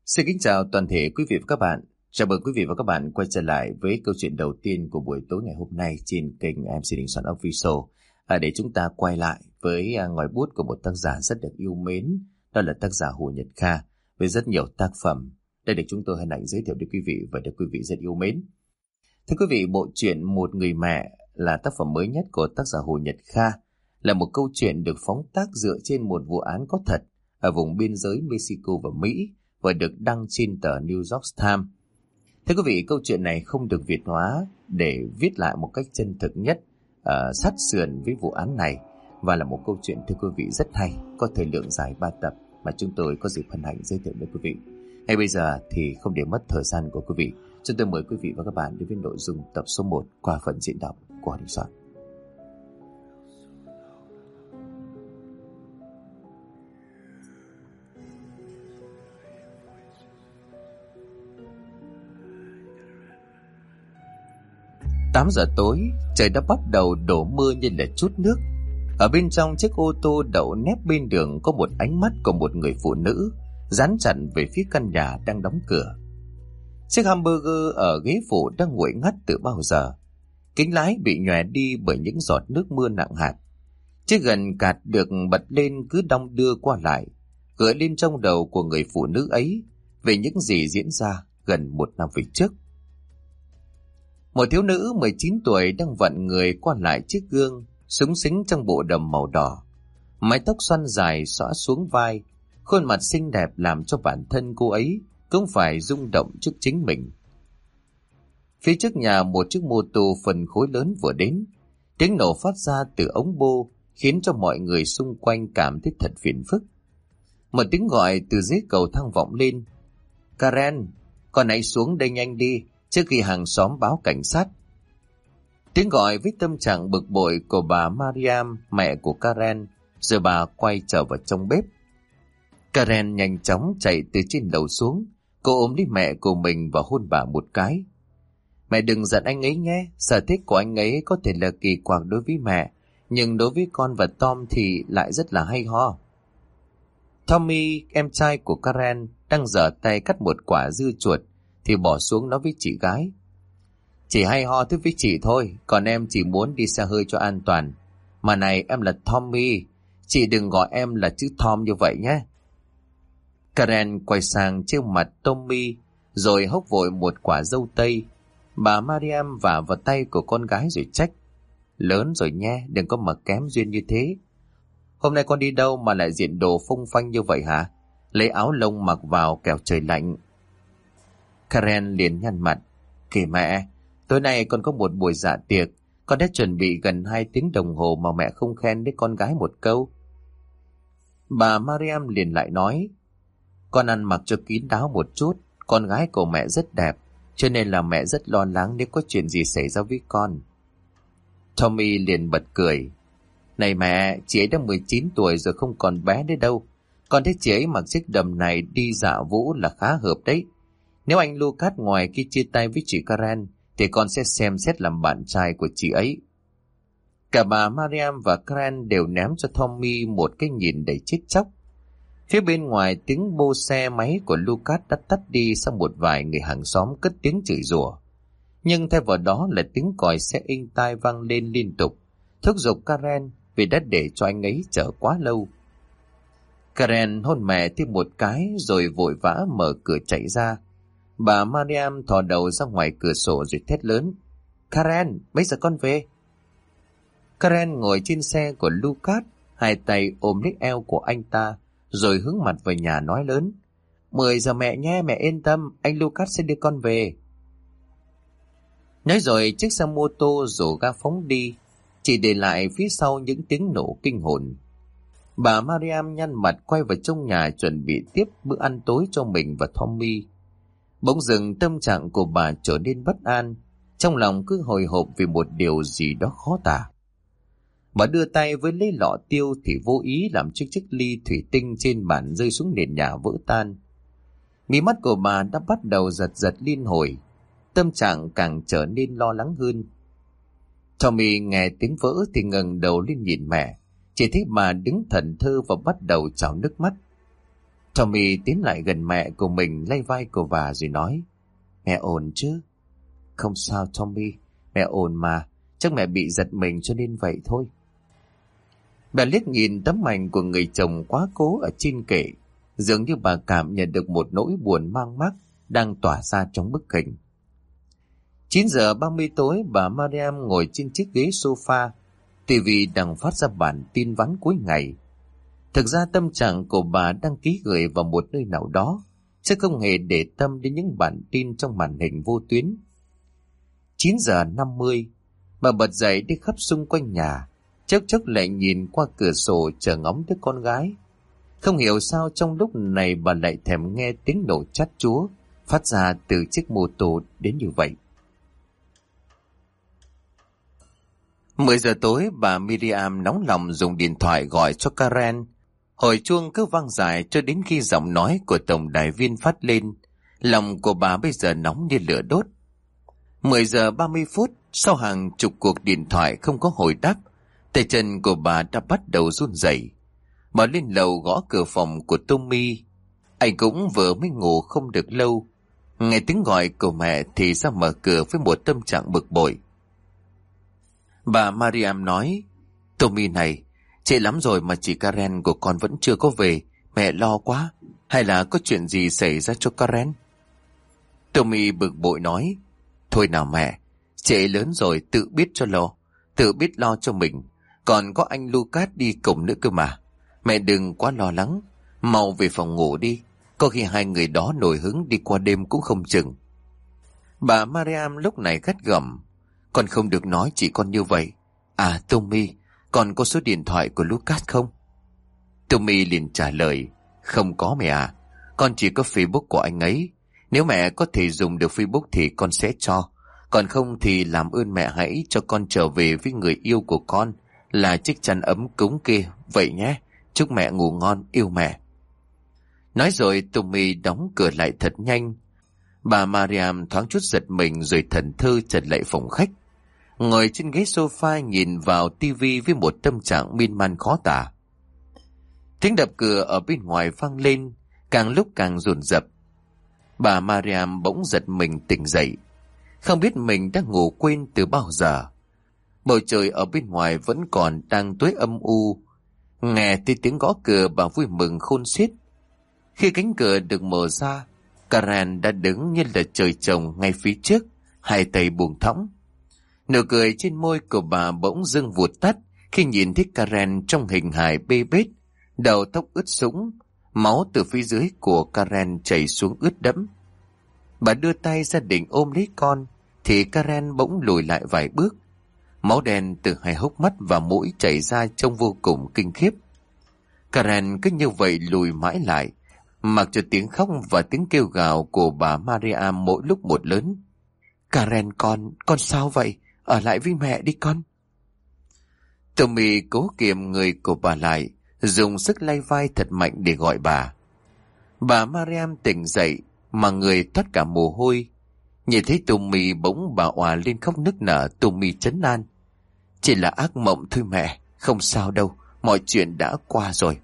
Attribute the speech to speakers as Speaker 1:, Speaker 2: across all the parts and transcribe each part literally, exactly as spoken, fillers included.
Speaker 1: Xin kính chào toàn thể quý vị và các bạn. Chào mừng quý vị và các bạn quay trở lại với câu chuyện đầu tiên của buổi tối ngày hôm nay trên kênh em xê Đình Soạn Official. À, để chúng ta quay lại với à, ngòi bút của một tác giả rất được yêu mến, đó là tác giả Hồ Nhật Kha, với rất nhiều tác phẩm. Đây để chúng tôi hân hạnh giới thiệu đến quý vị và được quý vị rất yêu mến. Thưa quý vị, bộ truyện Một Người Mẹ là tác phẩm mới nhất của tác giả Hồ Nhật Kha, là một câu chuyện được phóng tác dựa trên một vụ án có thật ở vùng biên giới Mexico và Mỹ, và được đăng trên tờ New York Times. Thưa quý vị, câu chuyện này không được Việt hóa để viết lại một cách chân thực nhất, uh, sát sườn với vụ án này, và là một câu chuyện, thưa quý vị, rất hay, có thời lượng dài ba tập mà chúng tôi có dịp hân hạnh giới thiệu đến quý vị. Ngay bây giờ thì không để mất thời gian của quý vị, chúng tôi mời quý vị và các bạn đến với nội dung tập số một qua phần diễn đọc của Đình Soạn. tám giờ tối, trời đã bắt đầu đổ mưa như là trút nước. Ở bên trong chiếc ô tô đậu nép bên đường có một ánh mắt của một người phụ nữ dán chặt về phía căn nhà đang đóng cửa. Chiếc hamburger ở ghế phụ đang nguội ngắt từ bao giờ. Kính lái bị nhòe đi bởi những giọt nước mưa nặng hạt. Chiếc gần cạt được bật lên cứ đong đưa qua lại, gợi lên trong đầu của người phụ nữ ấy về những gì diễn ra gần một năm về trước. Một thiếu nữ mười chín tuổi đang vặn người qua lại chiếc gương, xúng xính trong bộ đầm màu đỏ. Mái tóc xoăn dài xõa xuống vai, khuôn mặt xinh đẹp làm cho bản thân cô ấy cũng phải rung động trước chính mình. Phía trước nhà một chiếc mô tô phân khối lớn vừa đến. Tiếng nổ phát ra từ ống bô khiến cho mọi người xung quanh cảm thấy thật phiền phức. Một tiếng gọi từ dưới cầu thang vọng lên. Karen, con hãy xuống đây nhanh đi, trước khi hàng xóm báo cảnh sát. Tiếng gọi với tâm trạng bực bội của bà Mariam, mẹ của Karen, rồi bà quay trở vào trong bếp. Karen nhanh chóng chạy từ trên lầu xuống, cô ôm lấy mẹ của mình và hôn bà một cái. Mẹ đừng giận anh ấy nhé, sở thích của anh ấy có thể là kỳ quặc đối với mẹ, nhưng đối với con và Tom thì lại rất là hay ho. Tommy, em trai của Karen, đang giở tay cắt một quả dưa chuột, thì bỏ xuống nói với chị gái. Chỉ hay ho thứ với chị thôi, còn em chỉ muốn đi xe hơi cho an toàn. Mà này, em là Tommy, chị đừng gọi em là chữ Tom như vậy nhé. Karen quay sang trước mặt Tommy, rồi hốc vội một quả dâu tây. Bà Mariam vả vào tay của con gái rồi trách. Lớn rồi nhé, đừng có mà kém duyên như thế. Hôm nay con đi đâu mà lại diện đồ phông phanh như vậy hả? Lấy áo lông mặc vào kẻo trời lạnh. Karen liền nhăn mặt. Kìa mẹ, tối nay con có một buổi dạ tiệc, con đã chuẩn bị gần hai tiếng đồng hồ mà mẹ không khen đến con gái một câu. Bà Mariam liền lại nói. Con ăn mặc cho kín đáo một chút, con gái của mẹ rất đẹp, cho nên là mẹ rất lo lắng nếu có chuyện gì xảy ra với con. Tommy liền bật cười. Này mẹ, chị ấy đã mười chín tuổi rồi, không còn bé nữa đâu. Con thấy chị ấy mặc chiếc đầm này đi dạo vũ là khá hợp đấy. Nếu anh Lucas ngoài khi chia tay với chị Karen thì con sẽ xem xét làm bạn trai của chị ấy. Cả bà Mariam và Karen đều ném cho Tommy một cái nhìn đầy chết chóc. Phía bên ngoài, tiếng bô xe máy của Lucas đã tắt đi sau một vài người hàng xóm cất tiếng chửi rủa. Nhưng thay vào đó là tiếng còi xe inh tai vang lên liên tục, thúc giục Karen vì đã để cho anh ấy chờ quá lâu. Karen hôn mẹ thêm một cái rồi vội vã mở cửa chạy ra. Bà Mariam thò đầu ra ngoài cửa sổ rồi thét lớn. Karen, mấy giờ con về? Karen ngồi trên xe của Lucas, hai tay ôm lấy eo của anh ta, rồi hướng mặt về nhà nói lớn. Mười giờ mẹ nhé, mẹ yên tâm, anh Lucas sẽ đưa con về. Nói rồi chiếc xe mô tô rồ ga phóng đi, chỉ để lại phía sau những tiếng nổ kinh hồn. Bà Mariam nhăn mặt quay vào trong nhà chuẩn bị tiếp bữa ăn tối cho mình và Tommy. Bỗng dưng tâm trạng của bà trở nên bất an, trong lòng cứ hồi hộp vì một điều gì đó khó tả. Bà đưa tay với lấy lọ tiêu thì vô ý làm chiếc chiếc ly thủy tinh trên bàn rơi xuống nền nhà vỡ tan. Mí mắt của bà đã bắt đầu giật giật liên hồi, tâm trạng càng trở nên lo lắng hơn. Tommy nghe tiếng vỡ thì ngẩng đầu lên nhìn mẹ, chỉ thấy bà đứng thẫn thờ và bắt đầu trào nước mắt. Tommy tiến lại gần mẹ của mình, lay vai của bà rồi nói: Mẹ ổn chứ? Không sao Tommy, mẹ ổn mà, chắc mẹ bị giật mình cho nên vậy thôi. Bà liếc nhìn tấm ảnh của người chồng quá cố ở trên kệ, dường như bà cảm nhận được một nỗi buồn mang mác đang tỏa ra trong bức hình. chín giờ ba mươi tối, bà Mariam ngồi trên chiếc ghế sofa, ti vi đang phát ra bản tin vắn cuối ngày. Thực ra tâm trạng của bà đăng ký gửi vào một nơi nào đó, chứ không hề để tâm đến những bản tin trong màn hình vô tuyến. chín giờ năm mươi, bà bật dậy đi khắp xung quanh nhà, chốc chốc lại nhìn qua cửa sổ chờ ngóng đứa con gái. Không hiểu sao trong lúc này bà lại thèm nghe tiếng nổ chát chúa phát ra từ chiếc mô tô đến như vậy. mười giờ tối, bà Miriam nóng lòng dùng điện thoại gọi cho Karen. Hồi chuông cứ vang dài cho đến khi giọng nói của tổng đài viên phát lên. Lòng của bà bây giờ nóng như lửa đốt. mười giờ ba mươi phút, sau hàng chục cuộc điện thoại không có hồi đáp, tay chân của bà đã bắt đầu run rẩy. Bà lên lầu gõ cửa phòng của Tommy. Anh cũng vừa mới ngủ không được lâu. Nghe tiếng gọi của mẹ thì ra mở cửa với một tâm trạng bực bội. Bà Mariam nói: Tommy này, trễ lắm rồi mà chị Karen của con vẫn chưa có về, mẹ lo quá. Hay là có chuyện gì xảy ra cho Karen? Tommy bực bội nói: Thôi nào mẹ, trễ lớn rồi tự biết cho lo, tự biết lo cho mình. Còn có anh Lucas đi cùng nữa cơ mà. Mẹ đừng quá lo lắng, mau về phòng ngủ đi. Có khi hai người đó nổi hứng đi qua đêm cũng không chừng. Bà Mariam lúc này gắt gỏng: Con không được nói chị con như vậy. À Tommy, con có số điện thoại của Lucas không? Tommy liền trả lời: Không có mẹ à, con chỉ có Facebook của anh ấy. Nếu mẹ có thể dùng được Facebook thì con sẽ cho. Còn không thì làm ơn mẹ hãy cho con trở về với người yêu của con là chiếc chăn ấm cúng kia. Vậy nhé, chúc mẹ ngủ ngon, yêu mẹ. Nói rồi Tommy đóng cửa lại thật nhanh. Bà Mariam thoáng chút giật mình rồi thẫn thờ trở lại phòng khách. Ngồi trên ghế sofa nhìn vào tivi với một tâm trạng miên man khó tả. Tiếng đập cửa ở bên ngoài vang lên, càng lúc càng dồn dập. Bà Mariam bỗng giật mình tỉnh dậy, không biết mình đã ngủ quên từ bao giờ. Bầu trời ở bên ngoài vẫn còn đang tối âm u. Nghe thấy tiếng gõ cửa, bà vui mừng khôn xiết. Khi cánh cửa được mở ra, Karen đã đứng như là trời trồng ngay phía trước, hai tay buông thõng. Nụ cười trên môi của bà bỗng dưng vụt tắt khi nhìn thấy Karen trong hình hài bê bết, đầu tóc ướt sũng, máu từ phía dưới của Karen chảy xuống ướt đẫm. Bà đưa tay ra định ôm lấy con, thì Karen bỗng lùi lại vài bước. Máu đen từ hai hốc mắt và mũi chảy ra trông vô cùng kinh khiếp. Karen cứ như vậy lùi mãi lại, mặc cho tiếng khóc và tiếng kêu gào của bà Mariam mỗi lúc một lớn. Karen con, con sao vậy? Ở lại với mẹ đi con. Tommy cố kiềm người của bà lại, dùng sức lay vai thật mạnh để gọi bà. Bà Mariam tỉnh dậy mà người toát cả mồ hôi. Nhìn thấy Tommy bỗng bà òa lên khóc nức nở. Tommy trấn an: Chỉ là ác mộng thôi mẹ, không sao đâu, mọi chuyện đã qua rồi.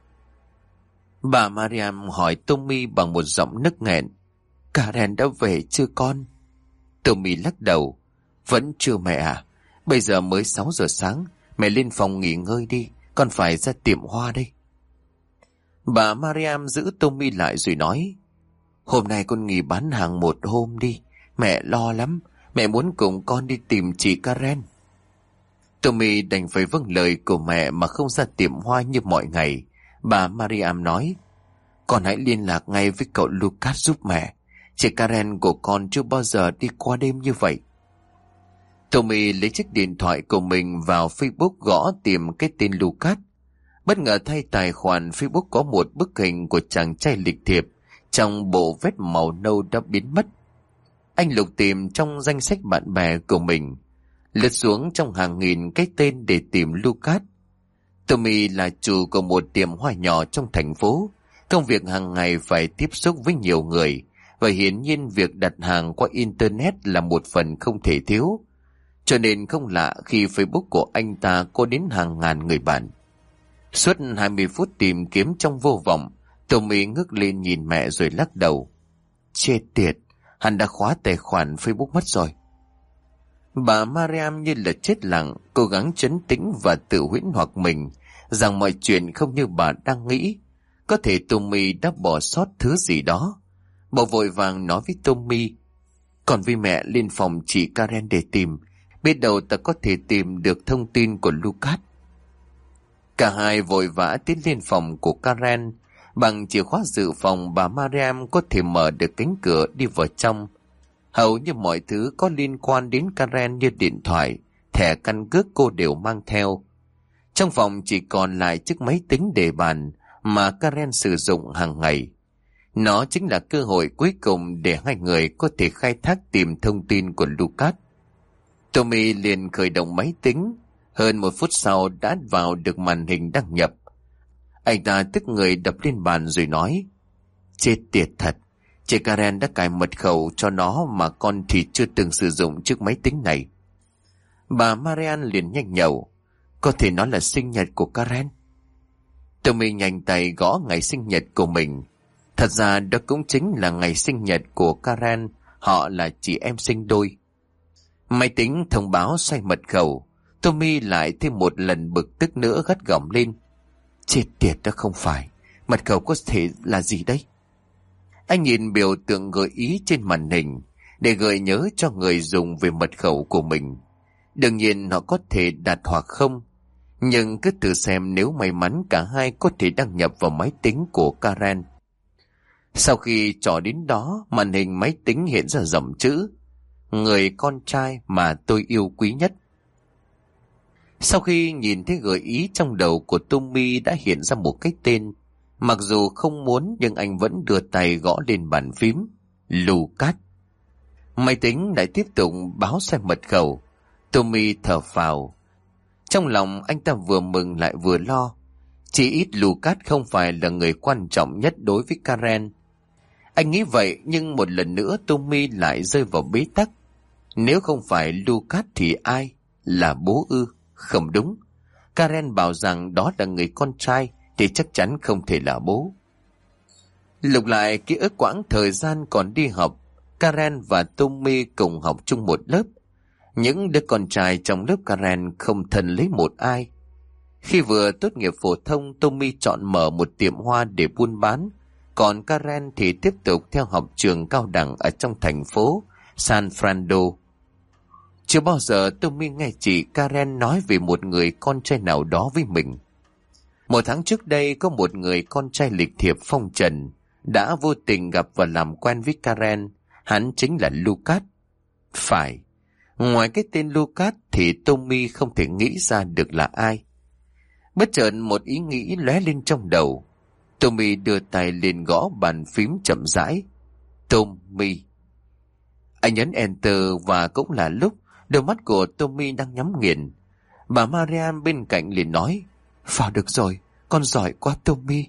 Speaker 1: Bà Mariam hỏi Tommy bằng một giọng nức nghẹn: Karen đã về chưa con? Tommy lắc đầu: Vẫn chưa mẹ à, bây giờ mới sáu giờ sáng, mẹ lên phòng nghỉ ngơi đi, con phải ra tiệm hoa đây. Bà Mariam giữ Tommy lại rồi nói: Hôm nay con nghỉ bán hàng một hôm đi, mẹ lo lắm, mẹ muốn cùng con đi tìm chị Karen. Tommy đành phải vâng lời của mẹ mà không ra tiệm hoa như mọi ngày. Bà Mariam nói: Con hãy liên lạc ngay với cậu Lucas giúp mẹ, chị Karen của con chưa bao giờ đi qua đêm như vậy. Tommy lấy chiếc điện thoại của mình vào Facebook gõ tìm cái tên Lucas. Bất ngờ thay tài khoản Facebook có một bức hình của chàng trai lịch thiệp trong bộ vest màu nâu đã biến mất. Anh lục tìm trong danh sách bạn bè của mình, lướt xuống trong hàng nghìn cái tên để tìm Lucas. Tommy là chủ của một tiệm hoa nhỏ trong thành phố. Công việc hàng ngày phải tiếp xúc với nhiều người, và hiển nhiên việc đặt hàng qua Internet là một phần không thể thiếu. Cho nên không lạ khi Facebook của anh ta có đến hàng ngàn người bạn. Suốt hai mươi phút tìm kiếm trong vô vọng, Tommy ngước lên nhìn mẹ rồi lắc đầu. Chết tiệt, hắn đã khóa tài khoản Facebook mất rồi. Bà Mariam như là chết lặng, cố gắng trấn tĩnh và tự huyễn hoặc mình rằng mọi chuyện không như bà đang nghĩ. Có thể Tommy đã bỏ sót thứ gì đó. Bà vội vàng nói với Tommy, còn với mẹ lên phòng chị Karen để tìm, biết đâu ta có thể tìm được thông tin của Lucas. Cả hai vội vã tiến lên phòng của Karen. Bằng chìa khóa dự phòng, bà Mariam có thể mở được cánh cửa đi vào trong. Hầu như mọi thứ có liên quan đến Karen như điện thoại, thẻ căn cước cô đều mang theo. Trong phòng chỉ còn lại chiếc máy tính để bàn mà Karen sử dụng hàng ngày. Nó chính là cơ hội cuối cùng để hai người có thể khai thác tìm thông tin của Lucas. Tommy liền khởi động máy tính. Hơn một phút sau đã vào được màn hình đăng nhập. Anh ta tức người đập lên bàn rồi nói, chết tiệt thật, chị Karen đã cài mật khẩu cho nó mà con thì chưa từng sử dụng chiếc máy tính này. Bà Marian liền nhanh nhẩu, có thể nó là sinh nhật của Karen. Tommy nhanh tay gõ ngày sinh nhật của mình. Thật ra đó cũng chính là ngày sinh nhật của Karen, họ là chị em sinh đôi. Máy tính thông báo sai mật khẩu. Tommy lại thêm một lần bực tức nữa gắt gỏng lên. Chết tiệt, đó không phải. Mật khẩu có thể là gì đấy? Anh nhìn biểu tượng gợi ý trên màn hình để gợi nhớ cho người dùng về mật khẩu của mình. Đương nhiên họ có thể đặt hoặc không. Nhưng cứ thử xem nếu may mắn cả hai có thể đăng nhập vào máy tính của Karen. Sau khi trò đến đó, màn hình máy tính hiện ra dòng chữ: người con trai mà tôi yêu quý nhất. Sau khi nhìn thấy gợi ý, trong đầu của Tommy đã hiện ra một cái tên. Mặc dù không muốn nhưng anh vẫn đưa tay gõ lên bàn phím. Lucas. Máy tính lại tiếp tục báo sai mật khẩu. Tommy thở phào. Trong lòng anh ta vừa mừng lại vừa lo. Chỉ ít Lucas không phải là người quan trọng nhất đối với Karen. Anh nghĩ vậy, nhưng một lần nữa Tommy lại rơi vào bế tắc. Nếu không phải Lucas thì ai? Là bố ư? Không đúng. Karen bảo rằng đó là người con trai thì chắc chắn không thể là bố. Lục lại ký ức quãng thời gian còn đi học, Karen và Tommy cùng học chung một lớp. Những đứa con trai trong lớp Karen không thân lấy một ai. Khi vừa tốt nghiệp phổ thông, Tommy chọn mở một tiệm hoa để buôn bán, còn Karen thì tiếp tục theo học trường cao đẳng ở trong thành phố San Fernando. Chưa bao giờ Tommy nghe chị Karen nói về một người con trai nào đó với mình. Một tháng trước đây, có một người con trai lịch thiệp phong trần đã vô tình gặp và làm quen với Karen. Hắn chính là Lucas. Phải, ngoài cái tên Lucas thì Tommy không thể nghĩ ra được là ai. Bất chợt một ý nghĩ lóe lên trong đầu. Tommy đưa tay lên gõ bàn phím chậm rãi. Tommy. Anh nhấn Enter và cũng là lúc đôi mắt của Tommy đang nhắm nghiền. Bà Mariam bên cạnh liền nói, vào được rồi, con giỏi quá Tommy.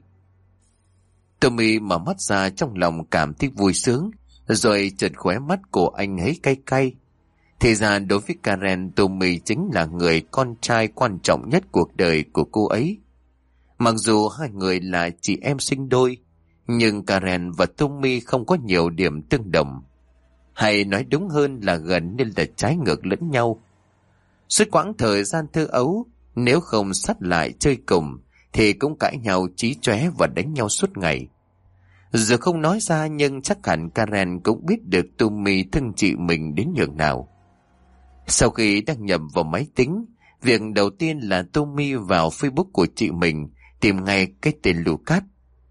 Speaker 1: Tommy mở mắt ra, trong lòng cảm thấy vui sướng, rồi chợt khóe mắt của anh ấy cay cay. Thì ra đối với Karen, Tommy chính là người con trai quan trọng nhất cuộc đời của cô ấy. Mặc dù hai người là chị em sinh đôi, nhưng Karen và Tommy không có nhiều điểm tương đồng. Hay nói đúng hơn là gần như là trái ngược lẫn nhau. Suốt quãng thời gian thơ ấu, nếu không sát lại chơi cùng thì cũng cãi nhau chí chóe và đánh nhau suốt ngày. Giờ không nói ra nhưng chắc hẳn Karen cũng biết được Tommy thương chị mình đến nhường nào. Sau khi đăng nhập vào máy tính, việc đầu tiên là Tommy vào Facebook của chị mình, tìm ngay cái tên Lucas.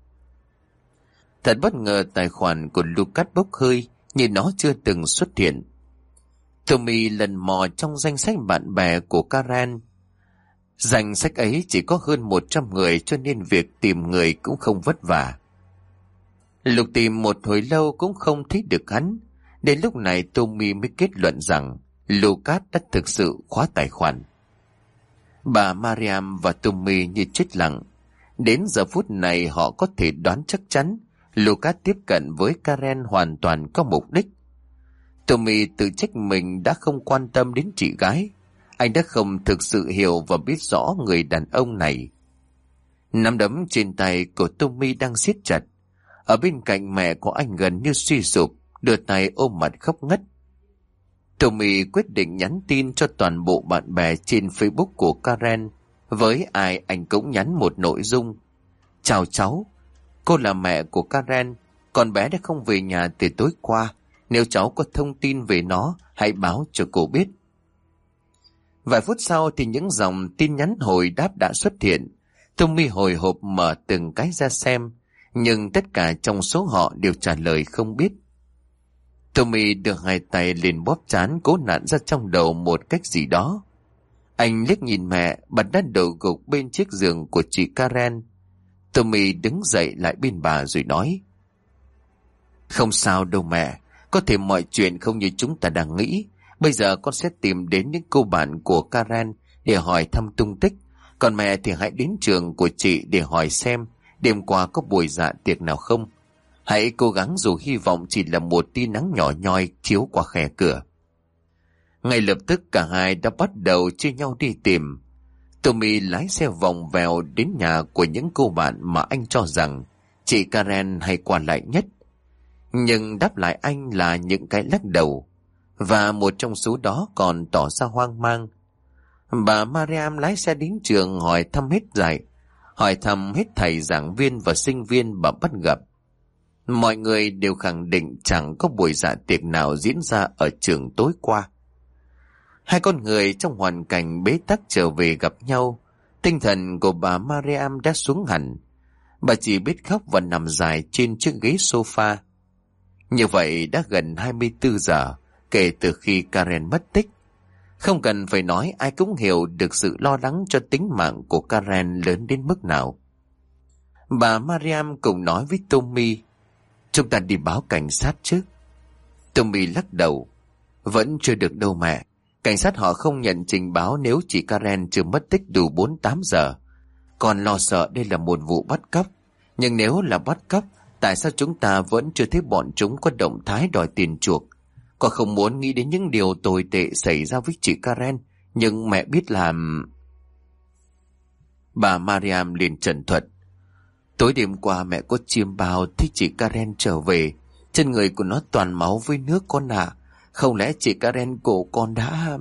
Speaker 1: Thật bất ngờ, tài khoản của Lucas bốc hơi như nó chưa từng xuất hiện. Tommy lần mò trong danh sách bạn bè của Karen. Danh sách ấy chỉ có hơn một trăm người, cho nên việc tìm người cũng không vất vả. Lục tìm một hồi lâu cũng không thấy được hắn. Đến lúc này Tommy mới kết luận rằng Lucas đã thực sự khóa tài khoản. Bà Mariam và Tommy như chết lặng. Đến giờ phút này họ có thể đoán chắc chắn Lucas tiếp cận với Karen hoàn toàn có mục đích. Tommy tự trách mình đã không quan tâm đến chị gái. Anh đã không thực sự hiểu và biết rõ người đàn ông này. Nắm đấm trên tay của Tommy đang siết chặt. Ở bên cạnh mẹ của anh gần như suy sụp, đưa tay ôm mặt khóc ngất. Tommy quyết định nhắn tin cho toàn bộ bạn bè trên Facebook của Karen. Với ai anh cũng nhắn một nội dung: chào cháu, cô là mẹ của Karen, con bé đã không về nhà từ tối qua. Nếu cháu có thông tin về nó, hãy báo cho cô biết. Vài phút sau thì những dòng tin nhắn hồi đáp đã xuất hiện. Tommy hồi hộp mở từng cái ra xem, nhưng tất cả trong số họ đều trả lời không biết. Tommy đưa hai tay lên bóp trán, cố nặn ra trong đầu một cách gì đó. Anh liếc nhìn mẹ, bà đã đầu gục bên chiếc giường của chị Karen. Tommy đứng dậy lại bên bà rồi nói: không sao đâu mẹ, có thể mọi chuyện không như chúng ta đang nghĩ. Bây giờ con sẽ tìm đến những cô bạn của Karen để hỏi thăm tung tích. Còn mẹ thì hãy đến trường của chị để hỏi xem đêm qua có buổi dạ tiệc nào không. Hãy cố gắng dù hy vọng chỉ là một tia nắng nhỏ nhoi chiếu qua khe cửa. Ngay lập tức cả hai đã bắt đầu chia nhau đi tìm. Tommy lái xe vòng vèo đến nhà của những cô bạn mà anh cho rằng chị Karen hay qua lại nhất. Nhưng đáp lại anh là những cái lắc đầu, và một trong số đó còn tỏ ra hoang mang. Bà Mariam lái xe đến trường hỏi thăm hết dạy, hỏi thăm hết thầy giảng viên và sinh viên bà bắt gặp. Mọi người đều khẳng định chẳng có buổi dạ tiệc nào diễn ra ở trường tối qua. Hai con người trong hoàn cảnh bế tắc trở về gặp nhau, tinh thần của bà Mariam đã xuống hẳn. Bà chỉ biết khóc và nằm dài trên chiếc ghế sofa. Như vậy đã gần hai mươi tư giờ kể từ khi Karen mất tích. Không cần phải nói, ai cũng hiểu được sự lo lắng cho tính mạng của Karen lớn đến mức nào. Bà Mariam cũng nói với Tommy: chúng ta đi báo cảnh sát chứ. Tommy lắc đầu: vẫn chưa được đâu mẹ. Cảnh sát họ không nhận trình báo nếu chị Karen chưa mất tích đủ bốn mươi tám giờ. Còn lo sợ đây là một vụ bắt cóc. Nhưng nếu là bắt cóc, tại sao chúng ta vẫn chưa thấy bọn chúng có động thái đòi tiền chuộc? Con không muốn nghĩ đến những điều tồi tệ xảy ra với chị Karen, nhưng mẹ biết làm... Bà Mariam liền trần thuật: tối đêm qua mẹ có chiêm bao thấy chị Karen trở về. Trên người của nó toàn máu với nước con ạ. À. Không lẽ chị Karen của con đã...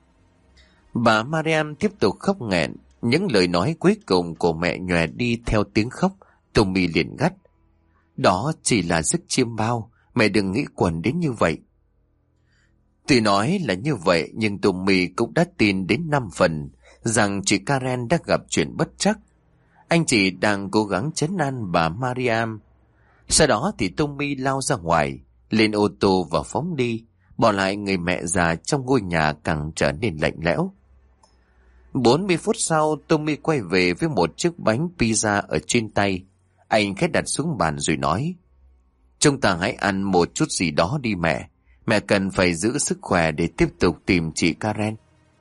Speaker 1: Bà Mariam tiếp tục khóc nghẹn. Những lời nói cuối cùng của mẹ nhòe đi theo tiếng khóc. Tommy liền gắt: đó chỉ là giấc chiêm bao, mẹ đừng nghĩ quẩn đến như vậy. Tuy nói là như vậy, nhưng Tommy cũng đã tin đến năm phần rằng chị Karen đã gặp chuyện bất trắc. Anh chỉ đang cố gắng trấn an bà Mariam. Sau đó thì Tommy lao ra ngoài, lên ô tô và phóng đi, bỏ lại người mẹ già trong ngôi nhà càng trở nên lạnh lẽo. bốn mươi phút sau, Tommy quay về với một chiếc bánh pizza ở trên tay. Anh khẽ đặt xuống bàn rồi nói: chúng ta hãy ăn một chút gì đó đi mẹ. Mẹ cần phải giữ sức khỏe để tiếp tục tìm chị Karen.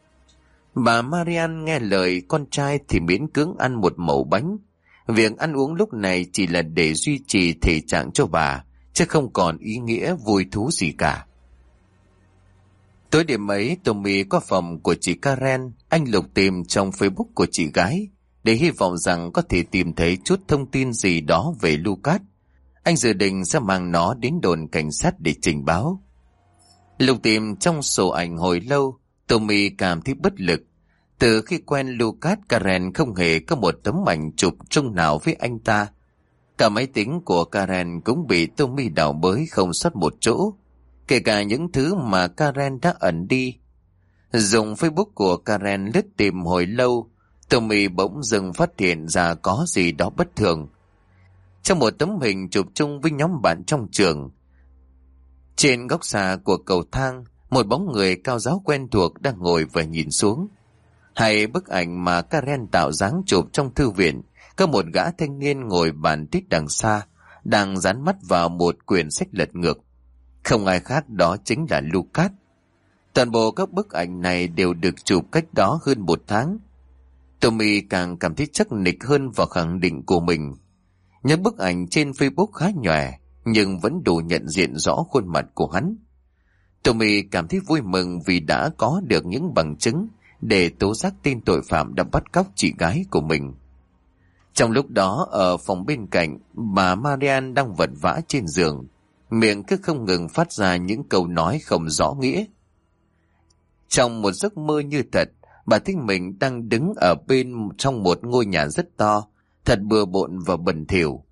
Speaker 1: Bà Marian nghe lời con trai thì miễn cưỡng ăn một mẩu bánh. Việc ăn uống lúc này chỉ là để duy trì thể trạng cho bà, chứ không còn ý nghĩa vui thú gì cả. Tối đêm ấy, Tommy có phòng của chị Karen. Anh lục tìm trong Facebook của chị gái để hy vọng rằng có thể tìm thấy chút thông tin gì đó về Lucas. Anh dự định sẽ mang nó đến đồn cảnh sát để trình báo. Lục tìm trong sổ ảnh hồi lâu, Tommy cảm thấy bất lực. Từ khi quen Lucas, Karen không hề có một tấm ảnh chụp chung nào với anh ta. Cả máy tính của Karen cũng bị Tommy đào bới không sót một chỗ, kể cả những thứ mà Karen đã ẩn đi. Dùng Facebook của Karen lướt tìm hồi lâu, Tommy bỗng dưng phát hiện ra có gì đó bất thường. Trong một tấm hình chụp chung với nhóm bạn trong trường, trên góc xa của cầu thang, một bóng người cao giáo quen thuộc đang ngồi và nhìn xuống. Hay bức ảnh mà Karen tạo dáng chụp trong thư viện, có một gã thanh niên ngồi bàn tít đằng xa, đang dán mắt vào một quyển sách lật ngược. Không ai khác đó chính là Lucas. Toàn bộ các bức ảnh này đều được chụp cách đó hơn một tháng. Tommy càng cảm thấy chắc nịch hơn vào khẳng định của mình. Những bức ảnh trên Facebook khá nhòe, nhưng vẫn đủ nhận diện rõ khuôn mặt của hắn. Tommy cảm thấy vui mừng vì đã có được những bằng chứng để tố giác tên tội phạm đã bắt cóc chị gái của mình. Trong lúc đó ở phòng bên cạnh, bà Marian đang vật vã trên giường, miệng cứ không ngừng phát ra những câu nói không rõ nghĩa. Trong một giấc mơ như thật, bà thấy mình đang đứng ở bên trong một ngôi nhà rất to, thật bừa bộn và bẩn thỉu.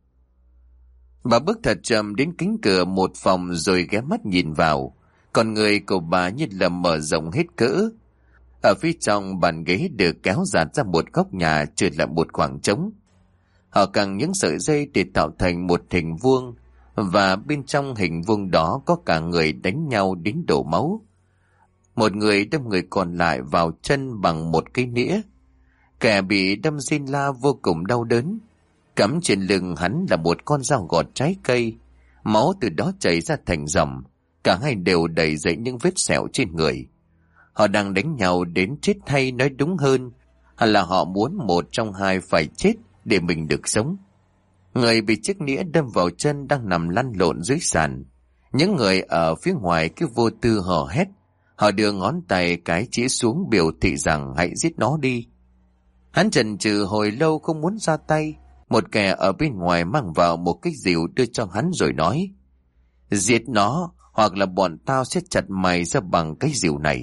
Speaker 1: Bà bước thật chậm đến cánh cửa một phòng rồi ghé mắt nhìn vào. Còn người của bà như là mở rộng hết cỡ. Ở phía trong bàn ghế được kéo dạt ra một góc nhà trừ lại một khoảng trống. Họ căng những sợi dây để tạo thành một hình vuông, và bên trong hình vuông đó có cả người đánh nhau đến đổ máu. Một người đâm người còn lại vào chân bằng một cây nĩa. Kẻ bị đâm rên la vô cùng đau đớn. Cắm trên lưng hắn là một con dao gọt trái cây. Máu từ đó chảy ra thành dòng. Cả hai đều đầy dậy những vết sẹo trên người. Họ đang đánh nhau đến chết, hay nói đúng hơn là họ muốn một trong hai phải chết để mình được sống. Người bị chiếc nĩa đâm vào chân đang nằm lăn lộn dưới sàn. Những người ở phía ngoài cứ vô tư hò hét. Họ đưa ngón tay cái chỉ xuống biểu thị rằng hãy giết nó đi. Hắn chần chừ hồi lâu không muốn ra tay. Một kẻ ở bên ngoài mang vào một cái dìu đưa cho hắn rồi nói: giết nó, hoặc là bọn tao sẽ chặt mày ra bằng cái dìu này.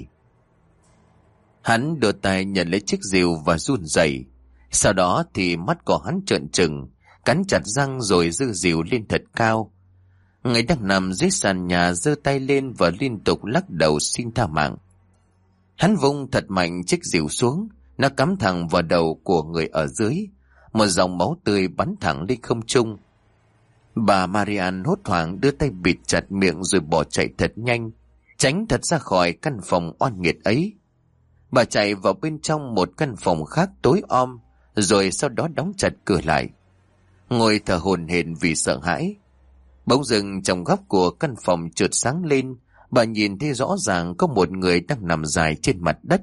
Speaker 1: Hắn đưa tay nhận lấy chiếc dìu và run rẩy. Sau đó thì mắt của hắn trợn trừng, cắn chặt răng rồi giơ dìu lên thật cao. Người đang nằm dưới sàn nhà giơ tay lên và liên tục lắc đầu xin tha mạng. Hắn vung thật mạnh chiếc dìu xuống, nó cắm thẳng vào đầu của người ở dưới. Một dòng máu tươi bắn thẳng lên không trung. Bà Marian hốt hoảng đưa tay bịt chặt miệng rồi bỏ chạy thật nhanh, tránh thật ra khỏi căn phòng oan nghiệt ấy. Bà chạy vào bên trong một căn phòng khác tối om, rồi sau đó đóng chặt cửa lại. Ngồi thở hổn hển vì sợ hãi. Bỗng dưng trong góc của căn phòng chợt sáng lên, bà nhìn thấy rõ ràng có một người đang nằm dài trên mặt đất.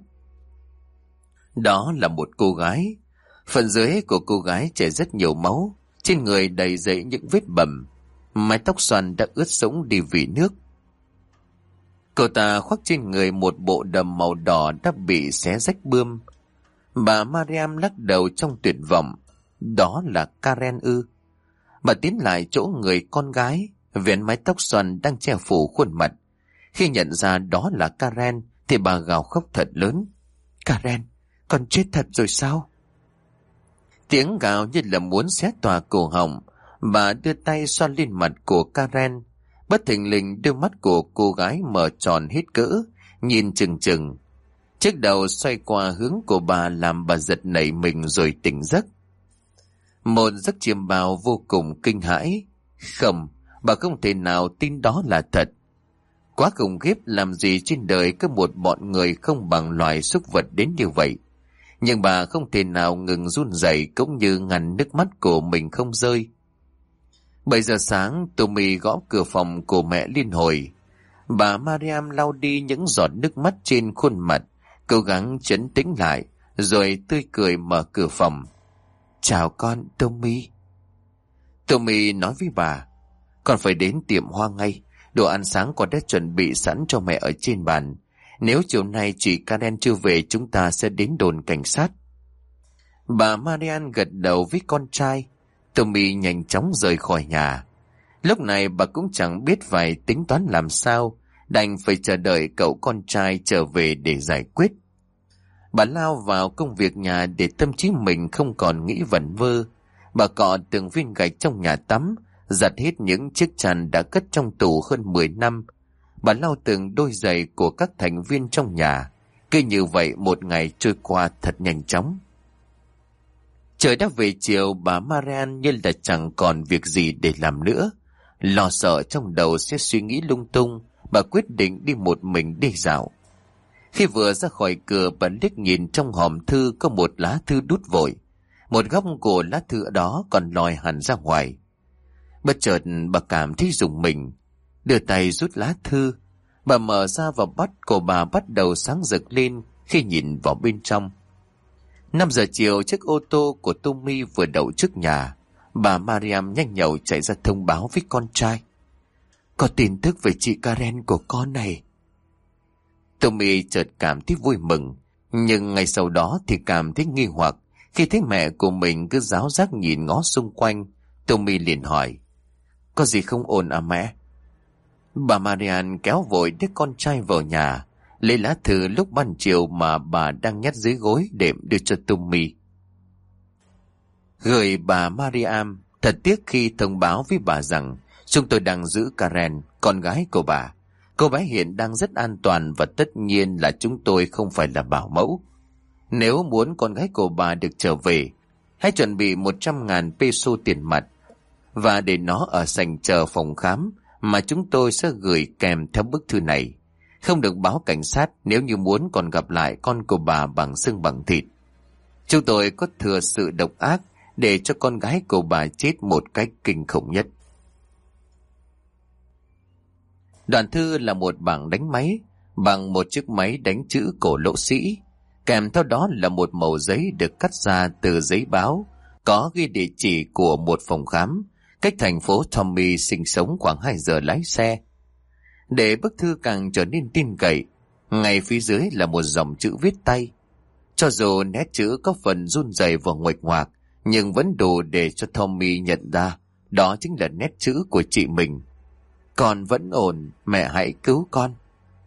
Speaker 1: Đó là một cô gái. Phần dưới của cô gái chảy rất nhiều máu, trên người đầy dẫy những vết bầm, mái tóc xoăn đã ướt sũng đi vì nước. Cô ta khoác trên người một bộ đầm màu đỏ đã bị xé rách bươm. Bà Mariam lắc đầu trong tuyệt vọng. Đó là Karen ư? Bà tiến lại chỗ người con gái, vén mái tóc xoăn đang che phủ khuôn mặt. Khi nhận ra đó là Karen thì bà gào khóc thật lớn. Karen, con chết thật rồi sao? Tiếng gào như là muốn xé toạc cổ họng. Bà đưa tay xoa lên mặt của Karen. Bất thình lình đôi mắt của cô gái mở tròn hết cỡ, nhìn chừng chừng. Chiếc đầu xoay qua hướng của bà làm bà giật nảy mình rồi tỉnh giấc. Một giấc chiêm bao vô cùng kinh hãi. Không, bà không thể nào tin đó là thật. Quá khủng khiếp, làm gì trên đời có một bọn người không bằng loài súc vật đến như vậy. Nhưng bà không thể nào ngừng run rẩy cũng như ngăn nước mắt của mình không rơi. Bảy giờ sáng, Tommy gõ cửa phòng của mẹ liên hồi. Bà Mariam lau đi những giọt nước mắt trên khuôn mặt, cố gắng trấn tĩnh lại, rồi tươi cười mở cửa phòng. Chào con, Tommy. Tommy nói với bà, con phải đến tiệm hoa ngay. Đồ ăn sáng con đã chuẩn bị sẵn cho mẹ ở trên bàn. Nếu chiều nay chị Karen chưa về, chúng ta sẽ đến đồn cảnh sát. Bà Marian gật đầu với con trai. Tommy nhanh chóng rời khỏi nhà. Lúc này bà cũng chẳng biết phải tính toán làm sao, đành phải chờ đợi cậu con trai trở về để giải quyết. Bà lao vào công việc nhà để tâm trí mình không còn nghĩ vẩn vơ. Bà cọ từng viên gạch trong nhà tắm, giặt hết những chiếc chăn đã cất trong tủ hơn mười năm. Bà lau từng đôi giày của các thành viên trong nhà. Cứ như vậy một ngày trôi qua thật nhanh chóng. Trời đã về chiều, bà Marian như là chẳng còn việc gì để làm nữa. Lo sợ trong đầu sẽ suy nghĩ lung tung, bà quyết định đi một mình đi dạo. Khi vừa ra khỏi cửa, bà liếc nhìn trong hòm thư có một lá thư đút vội. Một góc của lá thư đó còn lòi hẳn ra ngoài. Bất chợt bà cảm thấy rùng mình, đưa tay rút lá thư. Bà mở ra và mắt của bà bắt đầu sáng rực lên khi nhìn vào bên trong. Năm giờ chiều, chiếc ô tô của Tommy vừa đậu trước nhà. Bà Mariam nhanh nhậu chạy ra thông báo với con trai. Có tin tức về chị Karen của con này. Tommy chợt cảm thấy vui mừng, nhưng ngay sau đó thì cảm thấy nghi hoặc Khi thấy mẹ của mình cứ ráo rác nhìn ngó xung quanh, Tommy liền hỏi, có gì không ổn à mẹ? Bà Marian kéo vội đứa con trai vào nhà, lấy lá thư lúc ban chiều mà bà đang nhét dưới gối để đưa cho Tommy. Gửi bà Mariam, thật tiếc khi thông báo với bà rằng chúng tôi đang giữ Karen, con gái của bà. Cô bé hiện đang rất an toàn và tất nhiên là chúng tôi không phải là bảo mẫu. Nếu muốn con gái của bà được trở về, hãy chuẩn bị một trăm ngàn peso tiền mặt và để nó ở sảnh chờ phòng khám mà chúng tôi sẽ gửi kèm theo bức thư này. Không được báo cảnh sát nếu như muốn còn gặp lại con của bà bằng xương bằng thịt. Chúng tôi có thừa sự độc ác để cho con gái của bà chết một cách kinh khủng nhất. Đoạn thư là một bảng đánh máy bằng một chiếc máy đánh chữ cổ lỗ sĩ. Kèm theo đó là một mẩu giấy được cắt ra từ giấy báo, có ghi địa chỉ của một phòng khám, cách thành phố Tommy sinh sống khoảng hai giờ lái xe. Để bức thư càng trở nên tin cậy, ngay phía dưới là một dòng chữ viết tay. Cho dù nét chữ có phần run rẩy và nguệch ngoạc, nhưng vẫn đủ để cho Tommy nhận ra đó chính là nét chữ của chị mình. Con vẫn ổn, mẹ hãy cứu con.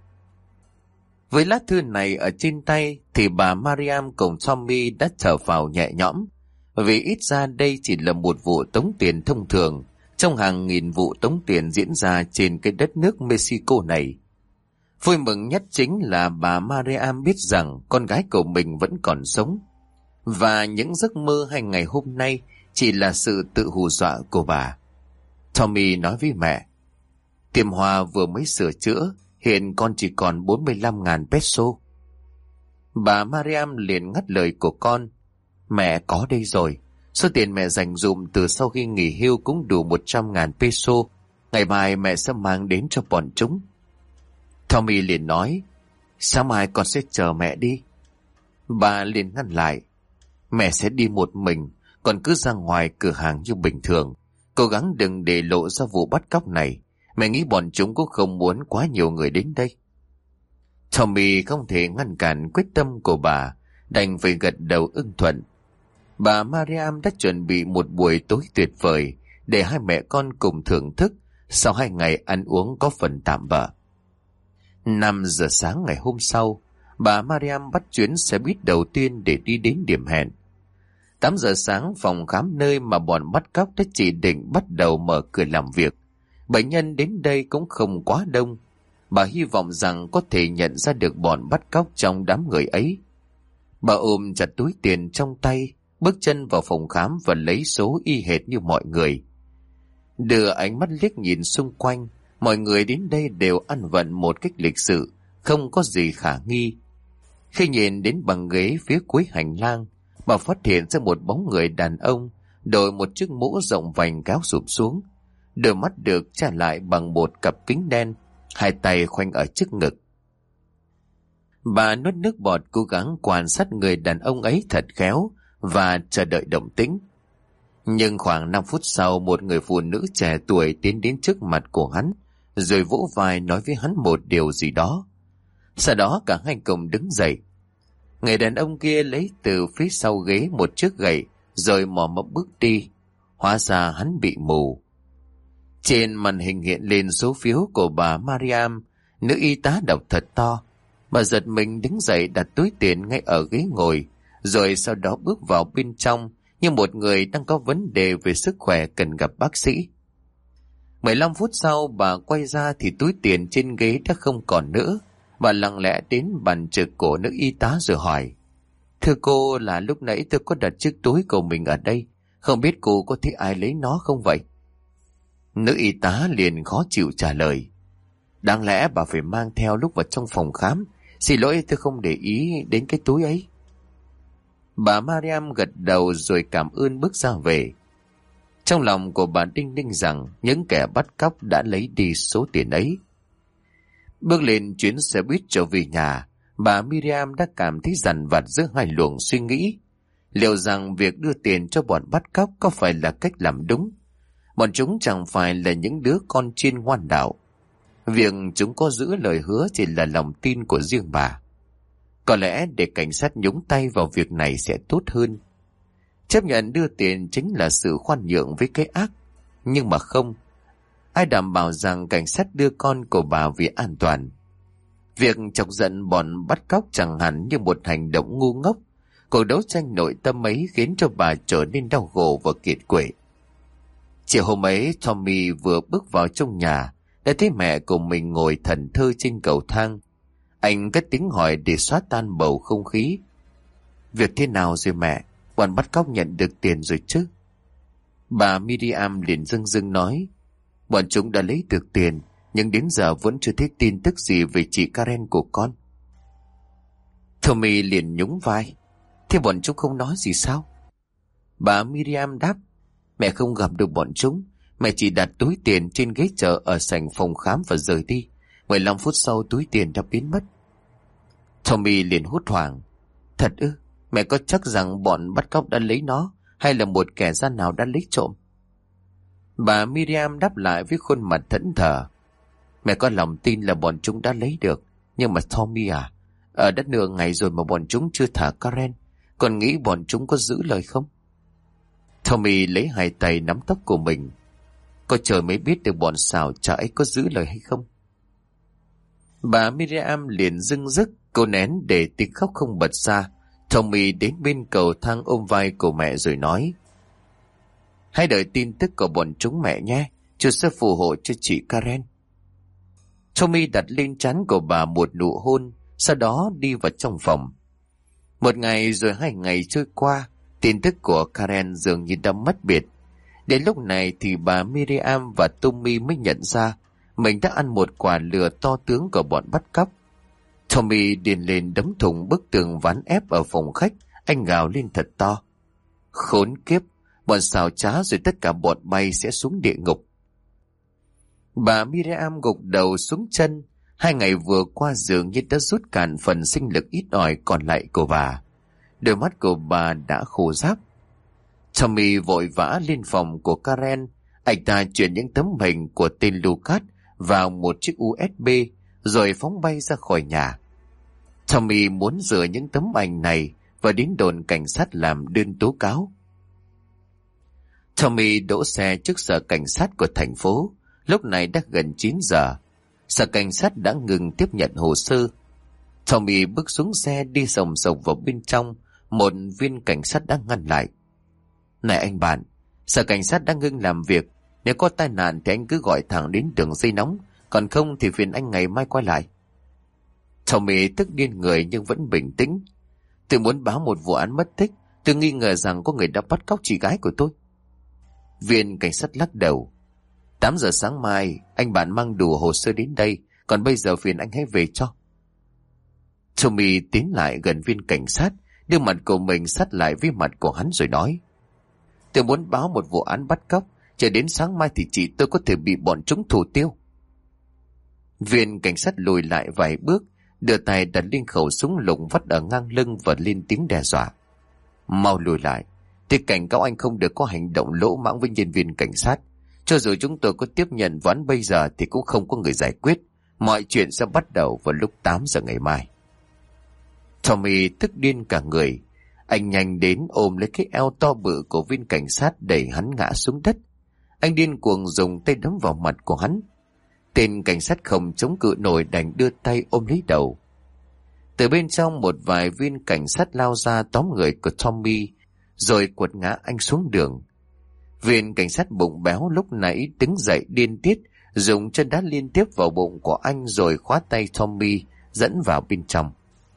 Speaker 1: Với lá thư này ở trên tay thì bà Mariam cùng Tommy đã thở phào nhẹ nhõm, vì ít ra đây chỉ là một vụ tống tiền thông thường trong hàng nghìn vụ tống tiền diễn ra trên cái đất nước Mexico này. Vui mừng nhất chính là bà Mariam biết rằng con gái của mình vẫn còn sống, và những giấc mơ hay ngày hôm nay chỉ là sự tự hù dọa của bà. Tommy nói với mẹ, tiệm hoa vừa mới sửa chữa, hiện con chỉ còn bốn mươi lăm ngàn peso. Bà Mariam liền ngắt lời của con, mẹ có đây rồi, số tiền mẹ dành dụm từ sau khi nghỉ hưu cũng đủ một trăm ngàn peso, ngày mai mẹ sẽ mang đến cho bọn chúng. Tommy liền nói, sáng mai con sẽ chờ mẹ đi. Bà liền ngăn lại, mẹ sẽ đi một mình, còn cứ ra ngoài cửa hàng như bình thường, cố gắng đừng để lộ ra vụ bắt cóc này. Mẹ nghĩ bọn chúng cũng không muốn quá nhiều người đến đây. Tommy không thể ngăn cản quyết tâm của bà, đành phải gật đầu ưng thuận. Bà Mariam đã chuẩn bị một buổi tối tuyệt vời để hai mẹ con cùng thưởng thức sau hai ngày ăn uống có phần tạm bợ. Năm giờ sáng ngày hôm sau, bà Mariam bắt chuyến xe buýt đầu tiên để đi đến điểm hẹn. Tám giờ sáng, phòng khám nơi mà bọn bắt cóc đã chỉ định bắt đầu mở cửa làm việc. Bệnh nhân đến đây cũng không quá đông. Bà hy vọng rằng có thể nhận ra được bọn bắt cóc trong đám người ấy. Bà ôm chặt túi tiền trong tay, bước chân vào phòng khám và lấy số y hệt như mọi người. Đưa ánh mắt liếc nhìn xung quanh, mọi người đến đây đều ăn vận một cách lịch sự, không có gì khả nghi. Khi nhìn đến băng ghế phía cuối hành lang, bà phát hiện ra một bóng người đàn ông đội một chiếc mũ rộng vành kéo sụp xuống. Đôi mắt được che lại bằng một cặp kính đen, hai tay khoanh ở trước ngực. Bà nuốt nước bọt cố gắng quan sát người đàn ông ấy thật khéo và chờ đợi động tĩnh. Nhưng khoảng năm phút sau, một người phụ nữ trẻ tuổi tiến đến trước mặt của hắn, rồi vỗ vai nói với hắn một điều gì đó. Sau đó cả hai cùng đứng dậy. Người đàn ông kia lấy từ phía sau ghế một chiếc gậy, rồi mò mẫm bước đi. Hóa ra hắn bị mù. Trên màn hình hiện lên số phiếu của bà Mariam. Nữ y tá đọc thật to. Bà giật mình đứng dậy, đặt túi tiền ngay ở ghế ngồi, rồi sau đó bước vào bên trong như một người đang có vấn đề về sức khỏe cần gặp bác sĩ. mười lăm phút sau, bà quay ra thì túi tiền trên ghế đã không còn nữa. Bà lặng lẽ đến bàn trực của nữ y tá rồi hỏi, thưa cô, là lúc nãy tôi có đặt chiếc túi của mình ở đây, không biết cô có thấy ai lấy nó không vậy? Nữ y tá liền khó chịu trả lời, đáng lẽ bà phải mang theo lúc vào trong phòng khám, xin lỗi tôi không để ý đến cái túi ấy. Bà Mariam gật đầu rồi cảm ơn bước ra về. Trong lòng của bà đinh ninh rằng những kẻ bắt cóc đã lấy đi số tiền ấy. Bước lên chuyến xe buýt trở về nhà, bà Miriam đã cảm thấy dằn vặt giữa hai luồng suy nghĩ. Liệu rằng việc đưa tiền cho bọn bắt cóc có phải là cách làm đúng? Bọn chúng chẳng phải là những đứa con chiên ngoan đạo. Việc chúng có giữ lời hứa chỉ là lòng tin của riêng bà. Có lẽ để cảnh sát nhúng tay vào việc này sẽ tốt hơn. Chấp nhận đưa tiền chính là sự khoan nhượng với cái ác. Nhưng mà không. Ai đảm bảo rằng cảnh sát đưa con của bà vì an toàn? Việc chọc giận bọn bắt cóc chẳng hẳn như một hành động ngu ngốc. Cuộc đấu tranh nội tâm ấy khiến cho bà trở nên đau khổ và kiệt quệ. Chiều hôm ấy, Tommy vừa bước vào trong nhà, đã thấy mẹ của mình ngồi thẫn thờ trên cầu thang. Anh cất tiếng hỏi để xóa tan bầu không khí. Việc thế nào rồi mẹ? Bọn bắt cóc nhận được tiền rồi chứ? Bà Miriam liền dưng dưng nói, bọn chúng đã lấy được tiền, nhưng đến giờ vẫn chưa thấy tin tức gì về chị Karen của con. Tommy liền nhún vai, thế bọn chúng không nói gì sao? Bà Miriam đáp, mẹ không gặp được bọn chúng, mẹ chỉ đặt túi tiền trên ghế chờ ở sảnh phòng khám và rời đi. mười lăm phút sau túi tiền đã biến mất. Tommy liền hốt hoảng, thật ư? Mẹ có chắc rằng bọn bắt cóc đã lấy nó, hay là một kẻ gian nào đã lấy trộm? Bà Miriam đáp lại với khuôn mặt thẫn thờ, mẹ có lòng tin là bọn chúng đã lấy được, nhưng mà Tommy à, ở đã nửa ngày rồi mà bọn chúng chưa thả Karen, còn nghĩ bọn chúng có giữ lời không? Tommy lấy hai tay nắm tóc của mình, có trời mới biết được bọn xào chả ấy có giữ lời hay không. Bà Miriam liền dưng dứt, cô nén để tiếng khóc không bật ra. Tommy đến bên cầu thang ôm vai của mẹ rồi nói, hãy đợi tin tức của bọn chúng mẹ nhé, Chúa sẽ phù hộ cho chị Karen. Tommy đặt lên trán của bà một nụ hôn, sau đó đi vào trong phòng. Một ngày rồi hai ngày trôi qua, tin tức của Karen dường như đã mất biệt. Đến lúc này thì bà Miriam và Tommy mới nhận ra mình đã ăn một quả lừa to tướng của bọn bắt cóc. Tommy điên lên đấm thủng bức tường ván ép ở phòng khách, anh gào lên thật to, khốn kiếp, bọn xào trá rồi tất cả bọn bay sẽ xuống địa ngục. Bà Miriam gục đầu xuống chân, hai ngày vừa qua dường như đã rút cạn phần sinh lực ít ỏi còn lại của bà. Đôi mắt của bà đã khô ráp. Tommy vội vã lên phòng của Karen, anh ta chuyển những tấm hình của tên Lucas vào một chiếc u ét bê rồi phóng bay ra khỏi nhà. Tommy muốn rửa những tấm ảnh này và đến đồn cảnh sát làm đơn tố cáo. Tommy đỗ xe trước sở cảnh sát của thành phố. Lúc này đã gần chín giờ. Sở cảnh sát đã ngừng tiếp nhận hồ sơ. Tommy bước xuống xe đi sòng sộc vào bên trong. Một viên cảnh sát đã ngăn lại. Này anh bạn, sở cảnh sát đã ngưng làm việc. Nếu có tai nạn thì anh cứ gọi thẳng đến đường dây nóng, còn không thì phiền anh ngày mai quay lại. Tommy tức điên người nhưng vẫn bình tĩnh. Tôi muốn báo một vụ án mất tích. Tôi nghi ngờ rằng có người đã bắt cóc chị gái của tôi. Viên cảnh sát lắc đầu. Tám giờ sáng mai anh bạn mang đủ hồ sơ đến đây, còn bây giờ phiền anh hãy về cho. Tommy tiến lại gần viên cảnh sát, đưa mặt của mình sát lại với mặt của hắn rồi nói, tôi muốn báo một vụ án bắt cóc, chờ đến sáng mai thì chị tôi có thể bị bọn chúng thủ tiêu. Viên cảnh sát lùi lại vài bước, đưa tay đặt lên khẩu súng lục vắt ở ngang lưng và lên tiếng đe dọa. Mau lùi lại, thì cảnh cáo anh không được có hành động lỗ mãng với nhân viên cảnh sát. Cho dù chúng tôi có tiếp nhận vụ án bây giờ thì cũng không có người giải quyết. Mọi chuyện sẽ bắt đầu vào lúc tám giờ ngày mai. Tommy tức điên cả người. Anh nhanh đến ôm lấy cái eo to bự của viên cảnh sát đẩy hắn ngã xuống đất. Anh điên cuồng dùng tay đấm vào mặt của hắn. Tên cảnh sát không chống cự nổi đành đưa tay ôm lấy đầu. Từ bên trong một vài viên cảnh sát lao ra tóm người của Tommy rồi quật ngã anh xuống đường. Viên cảnh sát bụng béo lúc nãy đứng dậy điên tiết, dùng chân đá liên tiếp vào bụng của anh rồi khóa tay Tommy dẫn vào bên trong.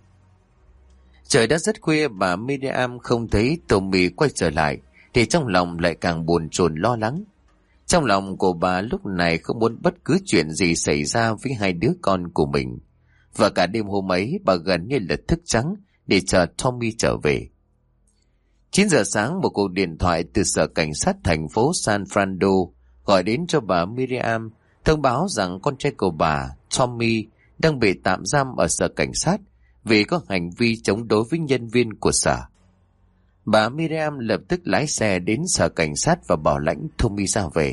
Speaker 1: Trời đã rất khuya, bà Miriam không thấy Tommy quay trở lại thì trong lòng lại càng bồn chồn lo lắng. Trong lòng của bà lúc này không muốn bất cứ chuyện gì xảy ra với hai đứa con của mình. Và cả đêm hôm ấy bà gần như là thức trắng để chờ Tommy trở về. chín giờ sáng một cuộc điện thoại từ sở cảnh sát thành phố San Fernando gọi đến cho bà Miriam, thông báo rằng con trai của bà, Tommy, đang bị tạm giam ở sở cảnh sát vì có hành vi chống đối với nhân viên của sở. Bà Miriam lập tức lái xe đến sở cảnh sát và bảo lãnh Tommy ra về.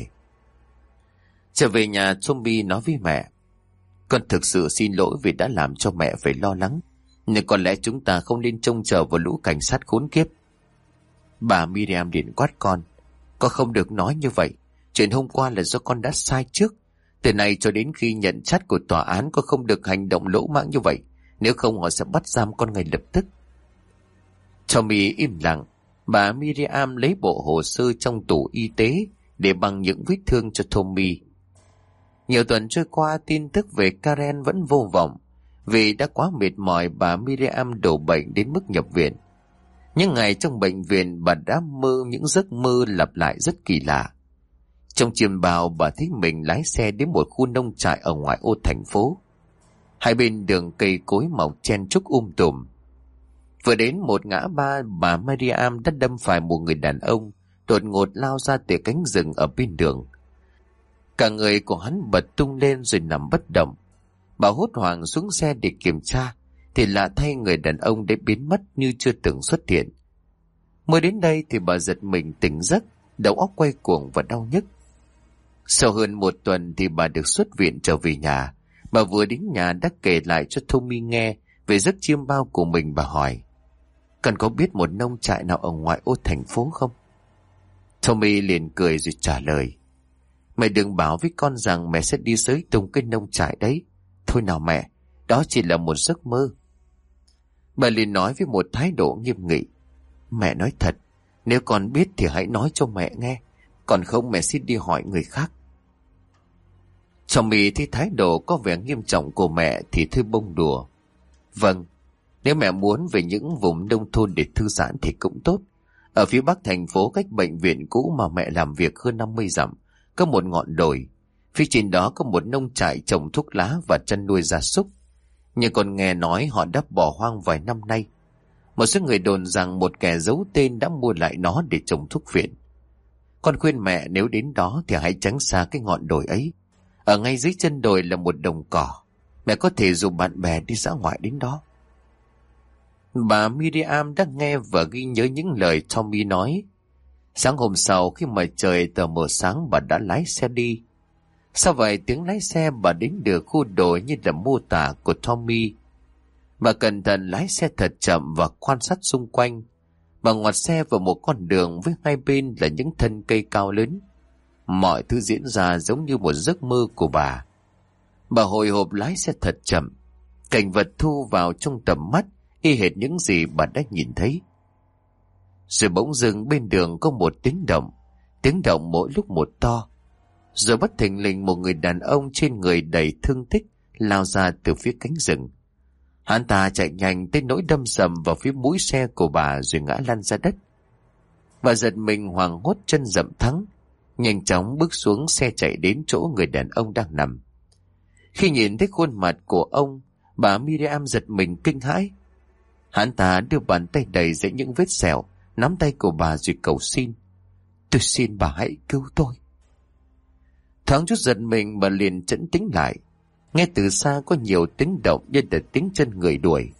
Speaker 1: Trở về nhà, Tommy nói với mẹ, con thực sự xin lỗi vì đã làm cho mẹ phải lo lắng, nhưng có lẽ chúng ta không nên trông chờ vào lũ cảnh sát khốn kiếp. Bà Miriam liền quát con. Con không được nói như vậy. Chuyện hôm qua là do con đã sai trước. Từ nay cho đến khi nhận trách của tòa án, con không được hành động lỗ mãng như vậy. Nếu không họ sẽ bắt giam con ngay lập tức. Tommy im lặng. Bà Miriam lấy bộ hồ sơ trong tủ y tế để bằng những vết thương cho Tommy. Nhiều tuần trôi qua, tin tức về Karen vẫn vô vọng. Vì đã quá mệt mỏi, bà Miriam đổ bệnh đến mức nhập viện. Những ngày trong bệnh viện, bà đã mơ những giấc mơ lặp lại rất kỳ lạ. Trong chiêm bao, bà thấy mình lái xe đến một khu nông trại ở ngoại ô thành phố. Hai bên đường cây cối mọc chen trúc um tùm. Vừa đến một ngã ba, bà Miriam đã đâm phải một người đàn ông đột ngột lao ra từ cánh rừng ở bên đường. Cả người của hắn bật tung lên rồi nằm bất động. Bà hốt hoảng xuống xe để kiểm tra, thì lạ thay người đàn ông đã biến mất như chưa từng xuất hiện. Mới đến đây thì bà giật mình tỉnh giấc, đầu óc quay cuồng và đau nhức. Sau hơn một tuần thì bà được xuất viện trở về nhà. Bà vừa đến nhà đã kể lại cho Tommy nghe về giấc chiêm bao của mình. Bà hỏi, cần có biết một nông trại nào ở ngoại ô thành phố không? Tommy liền cười rồi trả lời, mẹ đừng bảo với con rằng mẹ sẽ đi tới tung cái nông trại đấy. Thôi nào mẹ, đó chỉ là một giấc mơ. Bà liền nói với một thái độ nghiêm nghị, mẹ nói thật, nếu con biết thì hãy nói cho mẹ nghe, còn không mẹ xin đi hỏi người khác. Tommy thấy thái độ có vẻ nghiêm trọng của mẹ thì thôi bông đùa. Vâng, nếu mẹ muốn về những vùng nông thôn để thư giãn thì cũng tốt. Ở phía bắc thành phố, cách bệnh viện cũ mà mẹ làm việc hơn năm mươi dặm, có một ngọn đồi. Phía trên đó có một nông trại trồng thuốc lá và chăn nuôi gia súc. Nhưng con nghe nói họ đã bỏ hoang vài năm nay. Một số người đồn rằng một kẻ giấu tên đã mua lại nó để trồng thuốc viện. Con khuyên mẹ nếu đến đó thì hãy tránh xa cái ngọn đồi ấy. Ở ngay dưới chân đồi là một đồng cỏ. Mẹ có thể dùng bạn bè đi dã ngoại đến đó. Bà Miriam đã nghe và ghi nhớ những lời Tommy nói. Sáng hôm sau, khi mà trời tờ mờ sáng, bà đã lái xe đi. Sau vài tiếng lái xe, bà đến được khu đồi như là mô tả của Tommy. Bà cẩn thận lái xe thật chậm và quan sát xung quanh. Bà ngoặt xe vào một con đường với hai bên là những thân cây cao lớn. Mọi thứ diễn ra giống như một giấc mơ của bà. Bà hồi hộp lái xe thật chậm. Cảnh vật thu vào trong tầm mắt y hệt những gì bà đã nhìn thấy. Rồi bỗng dưng bên đường có một tiếng động. Tiếng động mỗi lúc một to. Rồi bất thình lình một người đàn ông trên người đầy thương tích lao ra từ phía cánh rừng. Hắn ta chạy nhanh tới nỗi đâm sầm vào phía mũi xe của bà rồi ngã lăn ra đất. Bà giật mình hoảng hốt, chân dậm thắng, nhanh chóng bước xuống xe chạy đến chỗ người đàn ông đang nằm. Khi nhìn thấy khuôn mặt của ông, bà Miriam giật mình kinh hãi. Hắn ta đưa bàn tay đầy dẫy những vết sẹo, nắm tay của bà rồi cầu xin, tôi xin bà hãy cứu tôi. Thoáng chút giật mình, bà liền trấn tĩnh lại. Nghe từ xa có nhiều tiếng động như là tiếng chân người đuổi.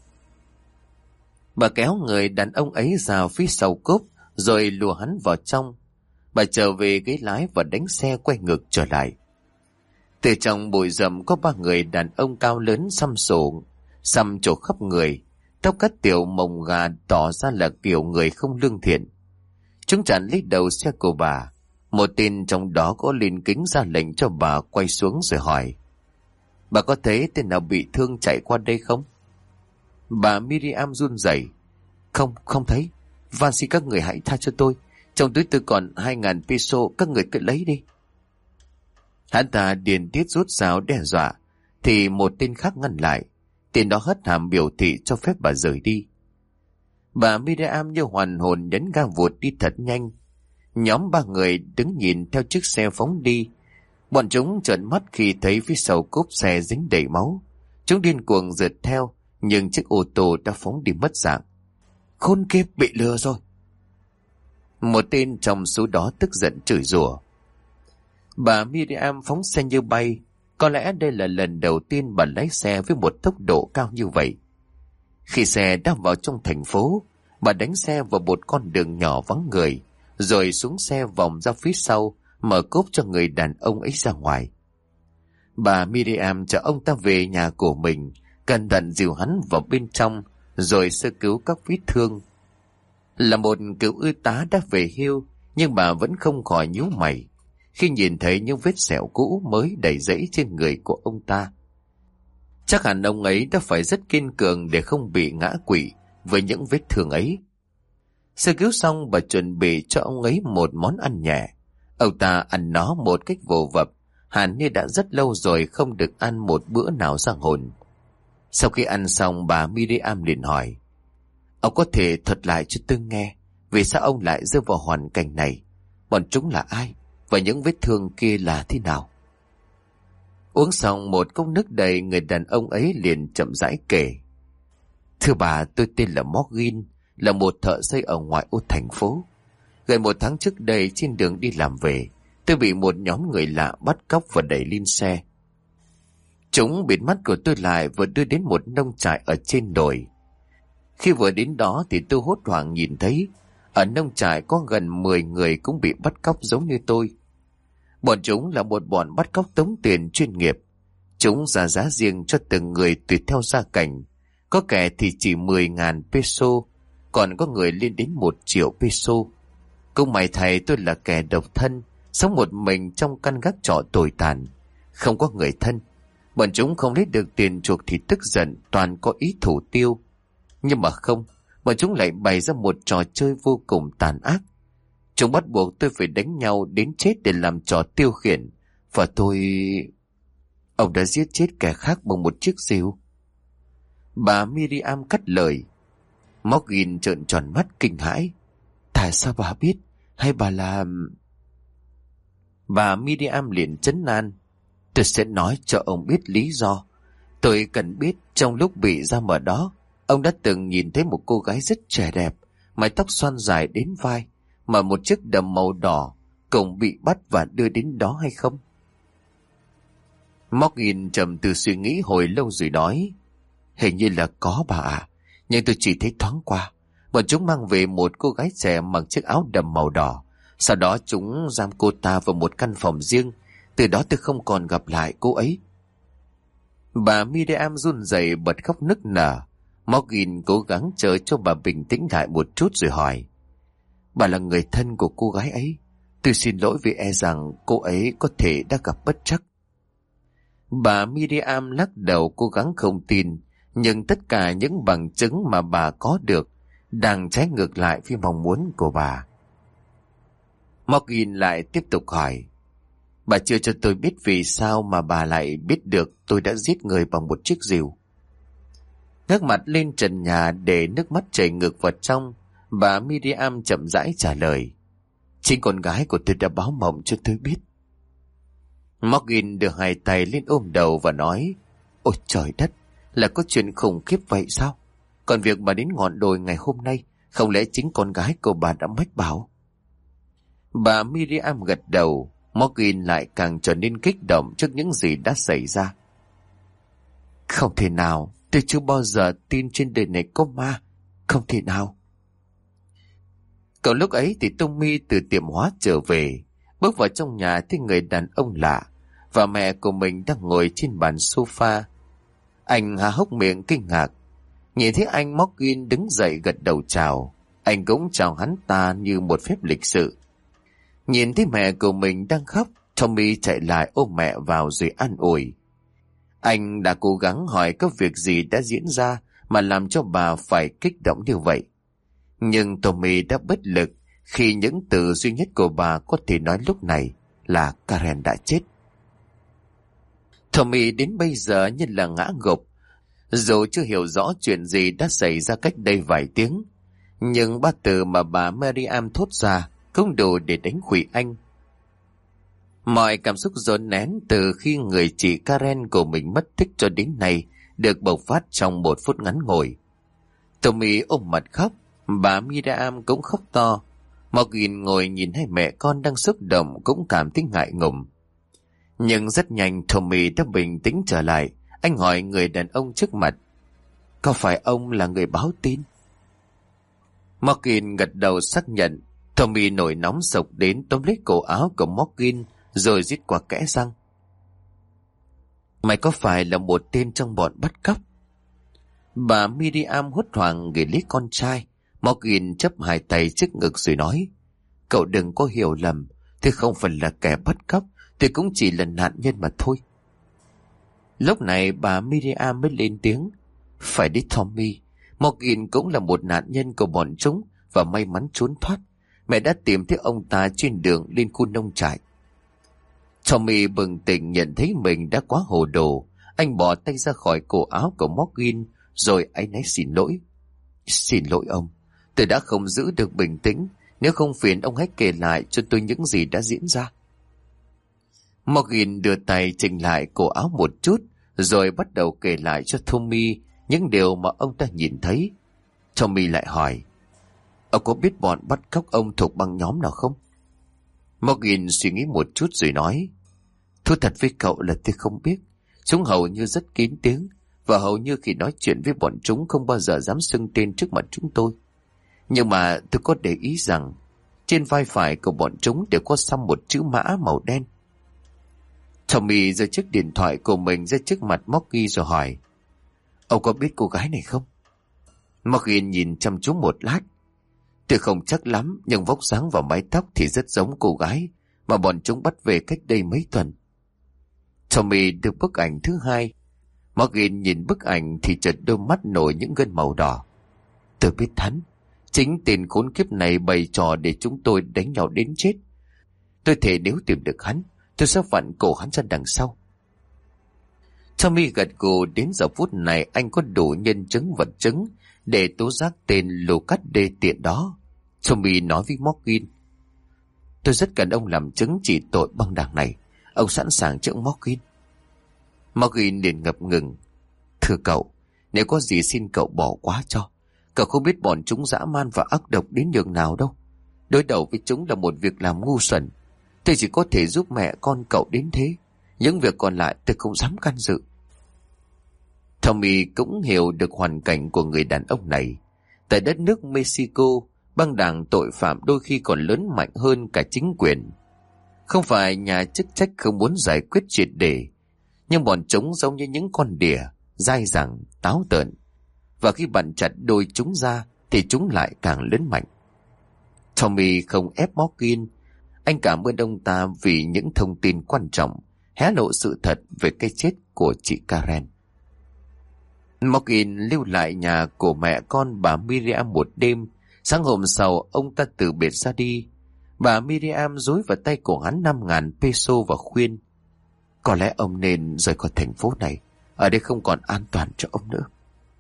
Speaker 1: Bà kéo người đàn ông ấy ra phía sau cốp rồi lùa hắn vào trong. Bà trở về ghế lái và đánh xe quay ngược trở lại. Từ trong bụi rậm có ba người đàn ông cao lớn xăm xổ, xăm trổ khắp người, tóc cắt tiểu mồng gà tỏ ra là kiểu người không lương thiện. Chúng chặn lấy đầu xe của bà. Một tên trong đó có lên kính ra lệnh cho bà quay xuống rồi hỏi, bà có thấy tên nào bị thương chạy qua đây không? Bà Miriam run rẩy, Không, không thấy. Van xin các người hãy tha cho tôi. Trong túi tôi còn hai ngàn peso, các người cứ lấy đi. Hắn ta điên tiết rút dao đe dọa, thì một tên khác ngăn lại. Tên đó hất hàm biểu thị cho phép bà rời đi. Bà Miriam như hoàn hồn nhấn ga vụt đi thật nhanh. Nhóm ba người đứng nhìn theo chiếc xe phóng đi. Bọn chúng trợn mắt khi thấy phía sau cốp xe dính đầy máu. Chúng điên cuồng rượt theo, nhưng chiếc ô tô đã phóng đi mất dạng. Khốn kiếp, bị lừa rồi. Một tên trong số đó tức giận chửi rủa. Bà Miriam phóng xe như bay. Có lẽ đây là lần đầu tiên bà lái xe với một tốc độ cao như vậy. Khi xe đã vào trong thành phố, bà đánh xe vào một con đường nhỏ vắng người, rồi xuống xe vòng ra phía sau, mở cốp cho người đàn ông ấy ra ngoài. Bà Miriam chở ông ta về nhà của mình, cẩn thận dìu hắn vào bên trong, rồi sơ cứu các vết thương. Là một cựu y tá đã về hưu, nhưng bà vẫn không khỏi nhíu mày khi nhìn thấy những vết sẹo cũ mới đầy rẫy trên người của ông ta. Chắc hẳn ông ấy đã phải rất kiên cường để không bị ngã quỵ với những vết thương ấy. Sơ cứu xong, bà chuẩn bị cho ông ấy một món ăn nhẹ. Ông ta ăn nó một cách vô vập, hẳn như đã rất lâu rồi không được ăn một bữa nào ra hồn. Sau khi ăn xong, bà Miriam liền hỏi: ông có thể thuật lại cho tôi nghe vì sao ông lại rơi vào hoàn cảnh này? Bọn chúng là ai? Và những vết thương kia là thế nào? Uống xong một cốc nước đầy, người đàn ông ấy liền chậm rãi kể: thưa bà, tôi tên là Morgan, là một thợ xây ở ngoại ô thành phố. Gần một tháng trước đây, trên đường đi làm về, tôi bị một nhóm người lạ bắt cóc và đẩy lên xe. Chúng bịt mắt của tôi lại và đưa đến một nông trại ở trên đồi. Khi vừa đến đó thì tôi hốt hoảng nhìn thấy ở nông trại có gần mười người cũng bị bắt cóc giống như tôi. Bọn chúng là một bọn bắt cóc tống tiền chuyên nghiệp. Chúng ra giá riêng cho từng người tùy theo gia cảnh. Có kẻ thì chỉ mười ngàn peso, còn có người lên đến một triệu peso. Cũng may thầy tôi là kẻ độc thân, sống một mình trong căn gác trọ tồi tàn, không có người thân. Bọn chúng không lấy được tiền chuộc thì tức giận, toàn có ý thủ tiêu. Nhưng mà không, bọn chúng lại bày ra một trò chơi vô cùng tàn ác. Chúng bắt buộc tôi phải đánh nhau đến chết để làm trò tiêu khiển. Và tôi... Ông đã giết chết kẻ khác bằng một chiếc rìu. Bà Miriam cắt lời. Morgan trợn tròn mắt kinh hãi. Tại sao bà biết? Hay bà làm... Bà Miriam liền trấn an. Tôi sẽ nói cho ông biết lý do. Tôi cần biết trong lúc bị giam ở đó, ông đã từng nhìn thấy một cô gái rất trẻ đẹp, mái tóc xoăn dài đến vai, mà một chiếc đầm màu đỏ, cùng bị bắt và đưa đến đó hay không? Morgan trầm tư suy nghĩ hồi lâu rồi nói: hình như là có bà ạ, nhưng tôi chỉ thấy thoáng qua. Bọn chúng mang về một cô gái trẻ mặc chiếc áo đầm màu đỏ. Sau đó chúng giam cô ta vào một căn phòng riêng. Từ đó tôi không còn gặp lại cô ấy. Bà Miriam run rẩy bật khóc nức nở. Morgan cố gắng chờ cho bà bình tĩnh lại một chút rồi hỏi: bà là người thân của cô gái ấy. Tôi xin lỗi vì e rằng cô ấy có thể đã gặp bất trắc. Bà Miriam lắc đầu cố gắng không tin, nhưng tất cả những bằng chứng mà bà có được đang trái ngược lại với mong muốn của bà. Morgan lại tiếp tục hỏi: bà chưa cho tôi biết vì sao mà bà lại biết được tôi đã giết người bằng một chiếc rìu. Ngước mặt lên trần nhà để nước mắt chảy ngược vào trong, bà Miriam chậm rãi trả lời: chính con gái của tôi đã báo mộng cho tôi biết. Morgan đưa hai tay lên ôm đầu và nói: ôi trời đất, là có chuyện khủng khiếp vậy sao? Còn việc bà đến ngọn đồi ngày hôm nay, không lẽ chính con gái của bà đã mách bảo? Bà Miriam gật đầu. Morgan lại càng trở nên kích động trước những gì đã xảy ra. Không thể nào, tôi chưa bao giờ tin trên đời này có ma. Không thể nào. Cậu lúc ấy thì Tommy từ tiệm hóa trở về, bước vào trong nhà thấy người đàn ông lạ và mẹ của mình đang ngồi trên bàn sofa. Anh há hốc miệng kinh ngạc. Nhìn thấy anh, Morgan đứng dậy gật đầu chào. Anh cũng chào hắn ta như một phép lịch sự. Nhìn thấy mẹ của mình đang khóc, Tommy chạy lại ôm mẹ vào rồi an ủi. Anh đã cố gắng hỏi có việc gì đã diễn ra mà làm cho bà phải kích động như vậy. Nhưng Tommy đã bất lực khi những từ duy nhất của bà có thể nói lúc này là Karen đã chết. Tommy đến bây giờ như là ngã gục. Dù chưa hiểu rõ chuyện gì đã xảy ra cách đây vài tiếng, nhưng ba từ mà bà Miriam thốt ra không đủ để đánh khủy anh. Mọi cảm xúc dồn nén từ khi người chị Karen của mình mất tích cho đến nay được bộc phát trong một phút ngắn ngủi. Tommy ôm mặt khóc, bà Miriam cũng khóc to. Morgan ngồi nhìn hai mẹ con đang xúc động cũng cảm thấy ngại ngùng. Nhưng rất nhanh Tommy đã bình tĩnh trở lại. Anh hỏi người đàn ông trước mặt: có phải ông là người báo tin? Morgan gật đầu xác nhận. Tommy nổi nóng sộc đến tóm lấy cổ áo của Morgan rồi rít qua kẽ răng: mày có phải là một tên trong bọn bắt cóc? Bà Miriam hốt hoảng gửi lấy con trai. Morgan chấp hai tay trước ngực rồi nói: Cậu đừng có hiểu lầm, tôi không phải là kẻ bắt cóc, tôi cũng chỉ là nạn nhân mà thôi. Lúc này bà Miriam mới lên tiếng: Phải đi Tommy, Morgan cũng là một nạn nhân của bọn chúng và may mắn trốn thoát. Mẹ đã tìm thấy ông ta trên đường lên khu nông trại. Tommy bừng tỉnh nhận thấy mình đã quá hồ đồ. Anh bỏ tay ra khỏi cổ áo của Morgan rồi áy náy xin lỗi. Xin lỗi ông, tôi đã không giữ được bình tĩnh. Nếu không phiền ông hãy kể lại cho tôi những gì đã diễn ra. Morgan đưa tay chỉnh lại cổ áo một chút rồi bắt đầu kể lại cho Tommy những điều mà ông ta nhìn thấy. Tommy lại hỏi: Ông có biết bọn bắt cóc ông thuộc băng nhóm nào không? Morgan suy nghĩ một chút rồi nói: Thú thật với cậu là tôi không biết. Chúng hầu như rất kín tiếng, và hầu như khi nói chuyện với bọn chúng không bao giờ dám xưng tên trước mặt chúng tôi. Nhưng mà tôi có để ý rằng trên vai phải của bọn chúng đều có xăm một chữ mã màu đen. Tommy giơ chiếc điện thoại của mình ra trước mặt Morgan rồi hỏi: Ông có biết cô gái này không? Morgan nhìn chăm chú một lát. Tôi không chắc lắm, nhưng vóc dáng và mái tóc thì rất giống cô gái mà bọn chúng bắt về cách đây mấy tuần. Tommy đưa bức ảnh thứ hai. Morgan nhìn bức ảnh thì chợt đôi mắt nổi những gân màu đỏ. Tôi biết hắn. Chính tên khốn kiếp này bày trò để chúng tôi đánh nhau đến chết. Tôi thề nếu tìm được hắn, tôi sẽ vặn cổ hắn ra đằng sau. Tommy gật gù. Đến giờ phút này anh có đủ nhân chứng vật chứng để tố giác tên lù cắt đê tiện đó. Tommy nói với Morgan: Tôi rất cần ông làm chứng chỉ tội băng đảng này. Ông sẵn sàng chữa Morgan? Morgan liền ngập ngừng: Thưa cậu, nếu có gì xin cậu bỏ qua cho. Cậu không biết bọn chúng dã man và ác độc đến nhường nào đâu. Đối đầu với chúng là một việc làm ngu xuẩn. Tôi chỉ có thể giúp mẹ con cậu đến thế. Những việc còn lại tôi không dám can dự. Tommy cũng hiểu được hoàn cảnh của người đàn ông này. Tại đất nước Mexico, băng đảng tội phạm đôi khi còn lớn mạnh hơn cả chính quyền. Không phải nhà chức trách không muốn giải quyết triệt để, nhưng bọn chúng giống như những con đỉa, dai dẳng, táo tợn. Và khi bạn chặt đôi chúng ra thì chúng lại càng lớn mạnh. Tommy không ép Morgan. Anh cảm ơn ông ta vì những thông tin quan trọng, hé lộ sự thật về cái chết của chị Karen. Morgan lưu lại nhà của mẹ con bà Miriam một đêm. Sáng hôm sau ông ta từ biệt ra đi. Bà Miriam dối vào tay của hắn năm ngàn peso và khuyên: Có lẽ ông nên rời khỏi thành phố này. Ở đây không còn an toàn cho ông nữa.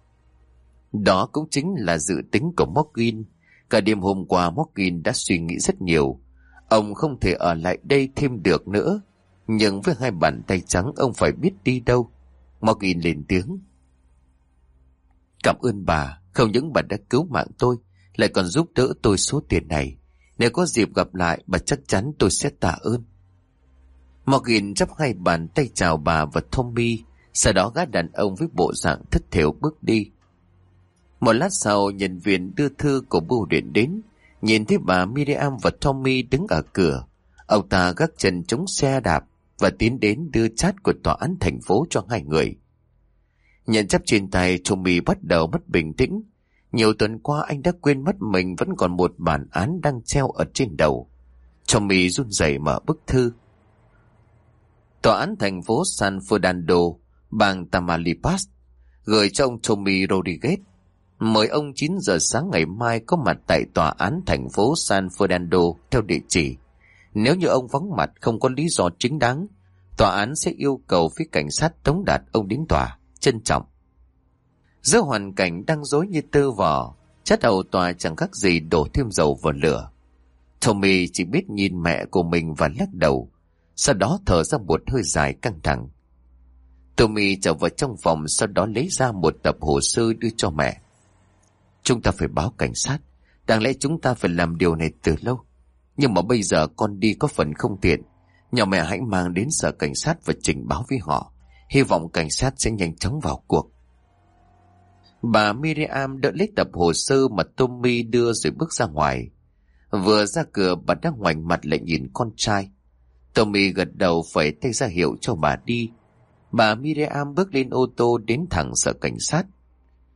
Speaker 1: Đó cũng chính là dự tính của Morgan. Cả đêm hôm qua Morgan đã suy nghĩ rất nhiều. Ông không thể ở lại đây thêm được nữa. Nhưng với hai bàn tay trắng ông phải biết đi đâu. Morgan lên tiếng: Cảm ơn bà. Không những bà đã cứu mạng tôi, lại còn giúp đỡ tôi số tiền này. Nếu có dịp gặp lại, bà chắc chắn tôi sẽ tạ ơn. Morgan chắp hai bàn tay chào bà và Tommy. Sau đó gã đàn ông với bộ dạng thất thểu bước đi. Một lát sau, nhân viên đưa thư của bưu điện đến. Nhìn thấy bà Miriam và Tommy đứng ở cửa, ông ta gác chân chống xe đạp và tiến đến đưa chat của tòa án thành phố cho hai người. Nhận chấp trên tay, Tommy bắt đầu mất bình tĩnh. Nhiều tuần qua anh đã quên mất mình vẫn còn một bản án đang treo ở trên đầu. Tommy run rẩy mở bức thư. Tòa án thành phố San Fernando, bang Tamaulipas, gửi cho ông Tommy Rodriguez. Mời ông chín giờ sáng ngày mai có mặt tại tòa án thành phố San Fernando theo địa chỉ. Nếu như ông vắng mặt không có lý do chính đáng, tòa án sẽ yêu cầu phía cảnh sát tống đạt ông đến tòa. Trân trọng. Giữa hoàn cảnh đang rối như tơ vò, chất hầu tòa chẳng khác gì đổ thêm dầu vào lửa. Tommy chỉ biết nhìn mẹ của mình và lắc đầu, sau đó thở ra một hơi dài căng thẳng. Tommy trở vào trong phòng, sau đó lấy ra một tập hồ sơ đưa cho mẹ. Chúng ta phải báo cảnh sát. Đáng lẽ chúng ta phải làm điều này từ lâu. Nhưng mà bây giờ con đi có phần không tiện. Nhờ mẹ hãy mang đến sở cảnh sát và trình báo với họ. Hy vọng cảnh sát sẽ nhanh chóng vào cuộc. Bà Miriam đỡ lấy tập hồ sơ mà Tommy đưa rồi bước ra ngoài. Vừa ra cửa bà đang ngoảnh mặt lại nhìn con trai. Tommy gật đầu phẩy tay ra hiệu cho bà đi. Bà Miriam bước lên ô tô đến thẳng sở cảnh sát.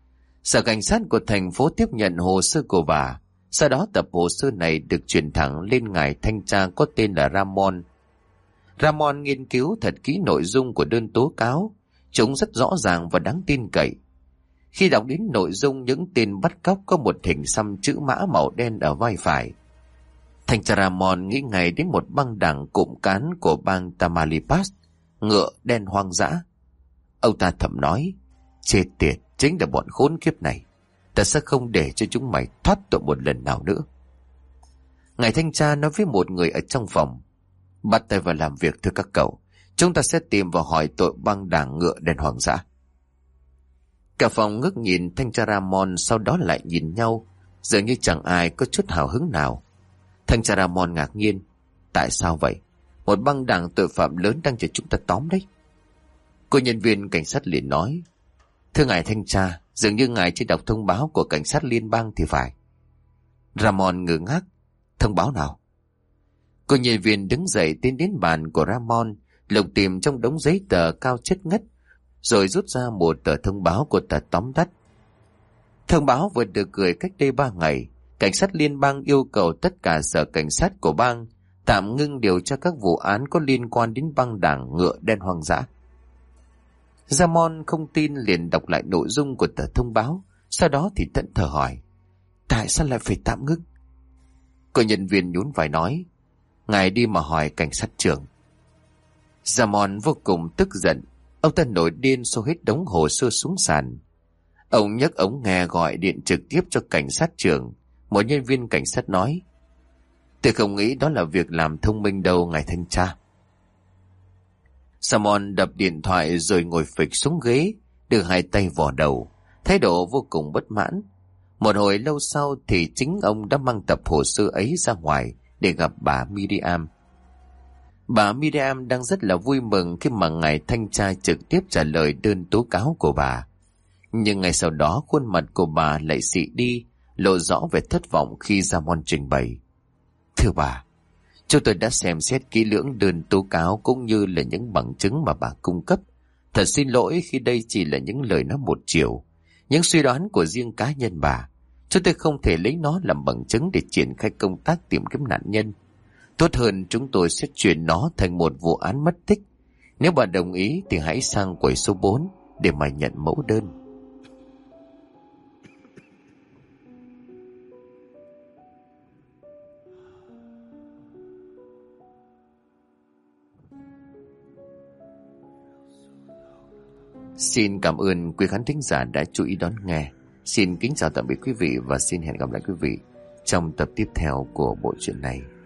Speaker 1: Sở cảnh sát của thành phố tiếp nhận hồ sơ của bà. Sau đó tập hồ sơ này được chuyển thẳng lên ngài thanh tra có tên là Ramon. Ramon nghiên cứu thật kỹ nội dung của đơn tố cáo. Chúng rất rõ ràng và đáng tin cậy. Khi đọc đến nội dung những tên bắt cóc có một hình xăm chữ mã màu đen ở vai phải, thanh tra Ramon nghĩ ngay đến một băng đảng cụm cán của bang Tamaulipas, ngựa đen hoang dã. Ông ta thầm nói, chết tiệt, chính là bọn khốn kiếp này. Ta sẽ không để cho chúng mày thoát tội một lần nào nữa. Ngài thanh tra nói với một người ở trong phòng, bắt tay vào làm việc thưa các cậu. Chúng ta sẽ tìm và hỏi tội băng đảng ngựa đen hoang dã. Cả phòng ngước nhìn thanh tra Ramon, sau đó lại nhìn nhau, dường như chẳng ai có chút hào hứng nào. Thanh tra Ramon ngạc nhiên, tại sao vậy? Một băng đảng tội phạm lớn đang chờ chúng ta tóm đấy. Cô nhân viên cảnh sát liền nói, thưa ngài thanh tra, dường như ngài chưa đọc thông báo của cảnh sát liên bang thì phải. Ramon ngơ ngác, thông báo nào? Cô nhân viên đứng dậy tiến đến bàn của Ramon, lục tìm trong đống giấy tờ cao chất ngất, rồi rút ra một tờ thông báo của tờ tóm tắt. Thông báo vừa được gửi cách đây ba ngày. Cảnh sát liên bang yêu cầu tất cả sở cảnh sát của bang tạm ngưng điều tra các vụ án có liên quan đến băng đảng ngựa đen hoang dã. Ramon không tin, liền đọc lại nội dung của tờ thông báo, sau đó thì thẫn thờ hỏi, tại sao lại phải tạm ngưng? Cô nhân viên nhún vai nói, ngài đi mà hỏi cảnh sát trưởng. Ramon vô cùng tức giận, ông ta nổi điên xô hết đống hồ sơ xuống sàn. Ông nhấc ống nghe gọi điện trực tiếp cho cảnh sát trưởng. Một nhân viên cảnh sát nói, tôi không nghĩ đó là việc làm thông minh đâu ngài thanh tra. Ramon đập điện thoại rồi ngồi phịch xuống ghế, đưa hai tay vò đầu, thái độ vô cùng bất mãn. Một hồi lâu sau thì chính ông đã mang tập hồ sơ ấy ra ngoài để gặp bà Miriam. Bà Miriam đang rất là vui mừng khi mà ngài thanh tra trực tiếp trả lời đơn tố cáo của bà. Nhưng ngay sau đó khuôn mặt của bà lại xị đi, lộ rõ vẻ thất vọng khi Ramon trình bày. Thưa bà, chúng tôi đã xem xét kỹ lưỡng đơn tố cáo cũng như là những bằng chứng mà bà cung cấp. Thật xin lỗi khi đây chỉ là những lời nói một chiều, những suy đoán của riêng cá nhân bà. Chúng tôi không thể lấy nó làm bằng chứng để triển khai công tác tìm kiếm nạn nhân. Tốt hơn chúng tôi sẽ chuyển nó thành một vụ án mất tích. Nếu bà đồng ý thì hãy sang quầy số bốn để mà nhận mẫu đơn. Xin cảm ơn quý khán thính giả đã chú ý đón nghe. Xin kính chào tạm biệt quý vị và xin hẹn gặp lại quý vị trong tập tiếp theo của bộ truyện này.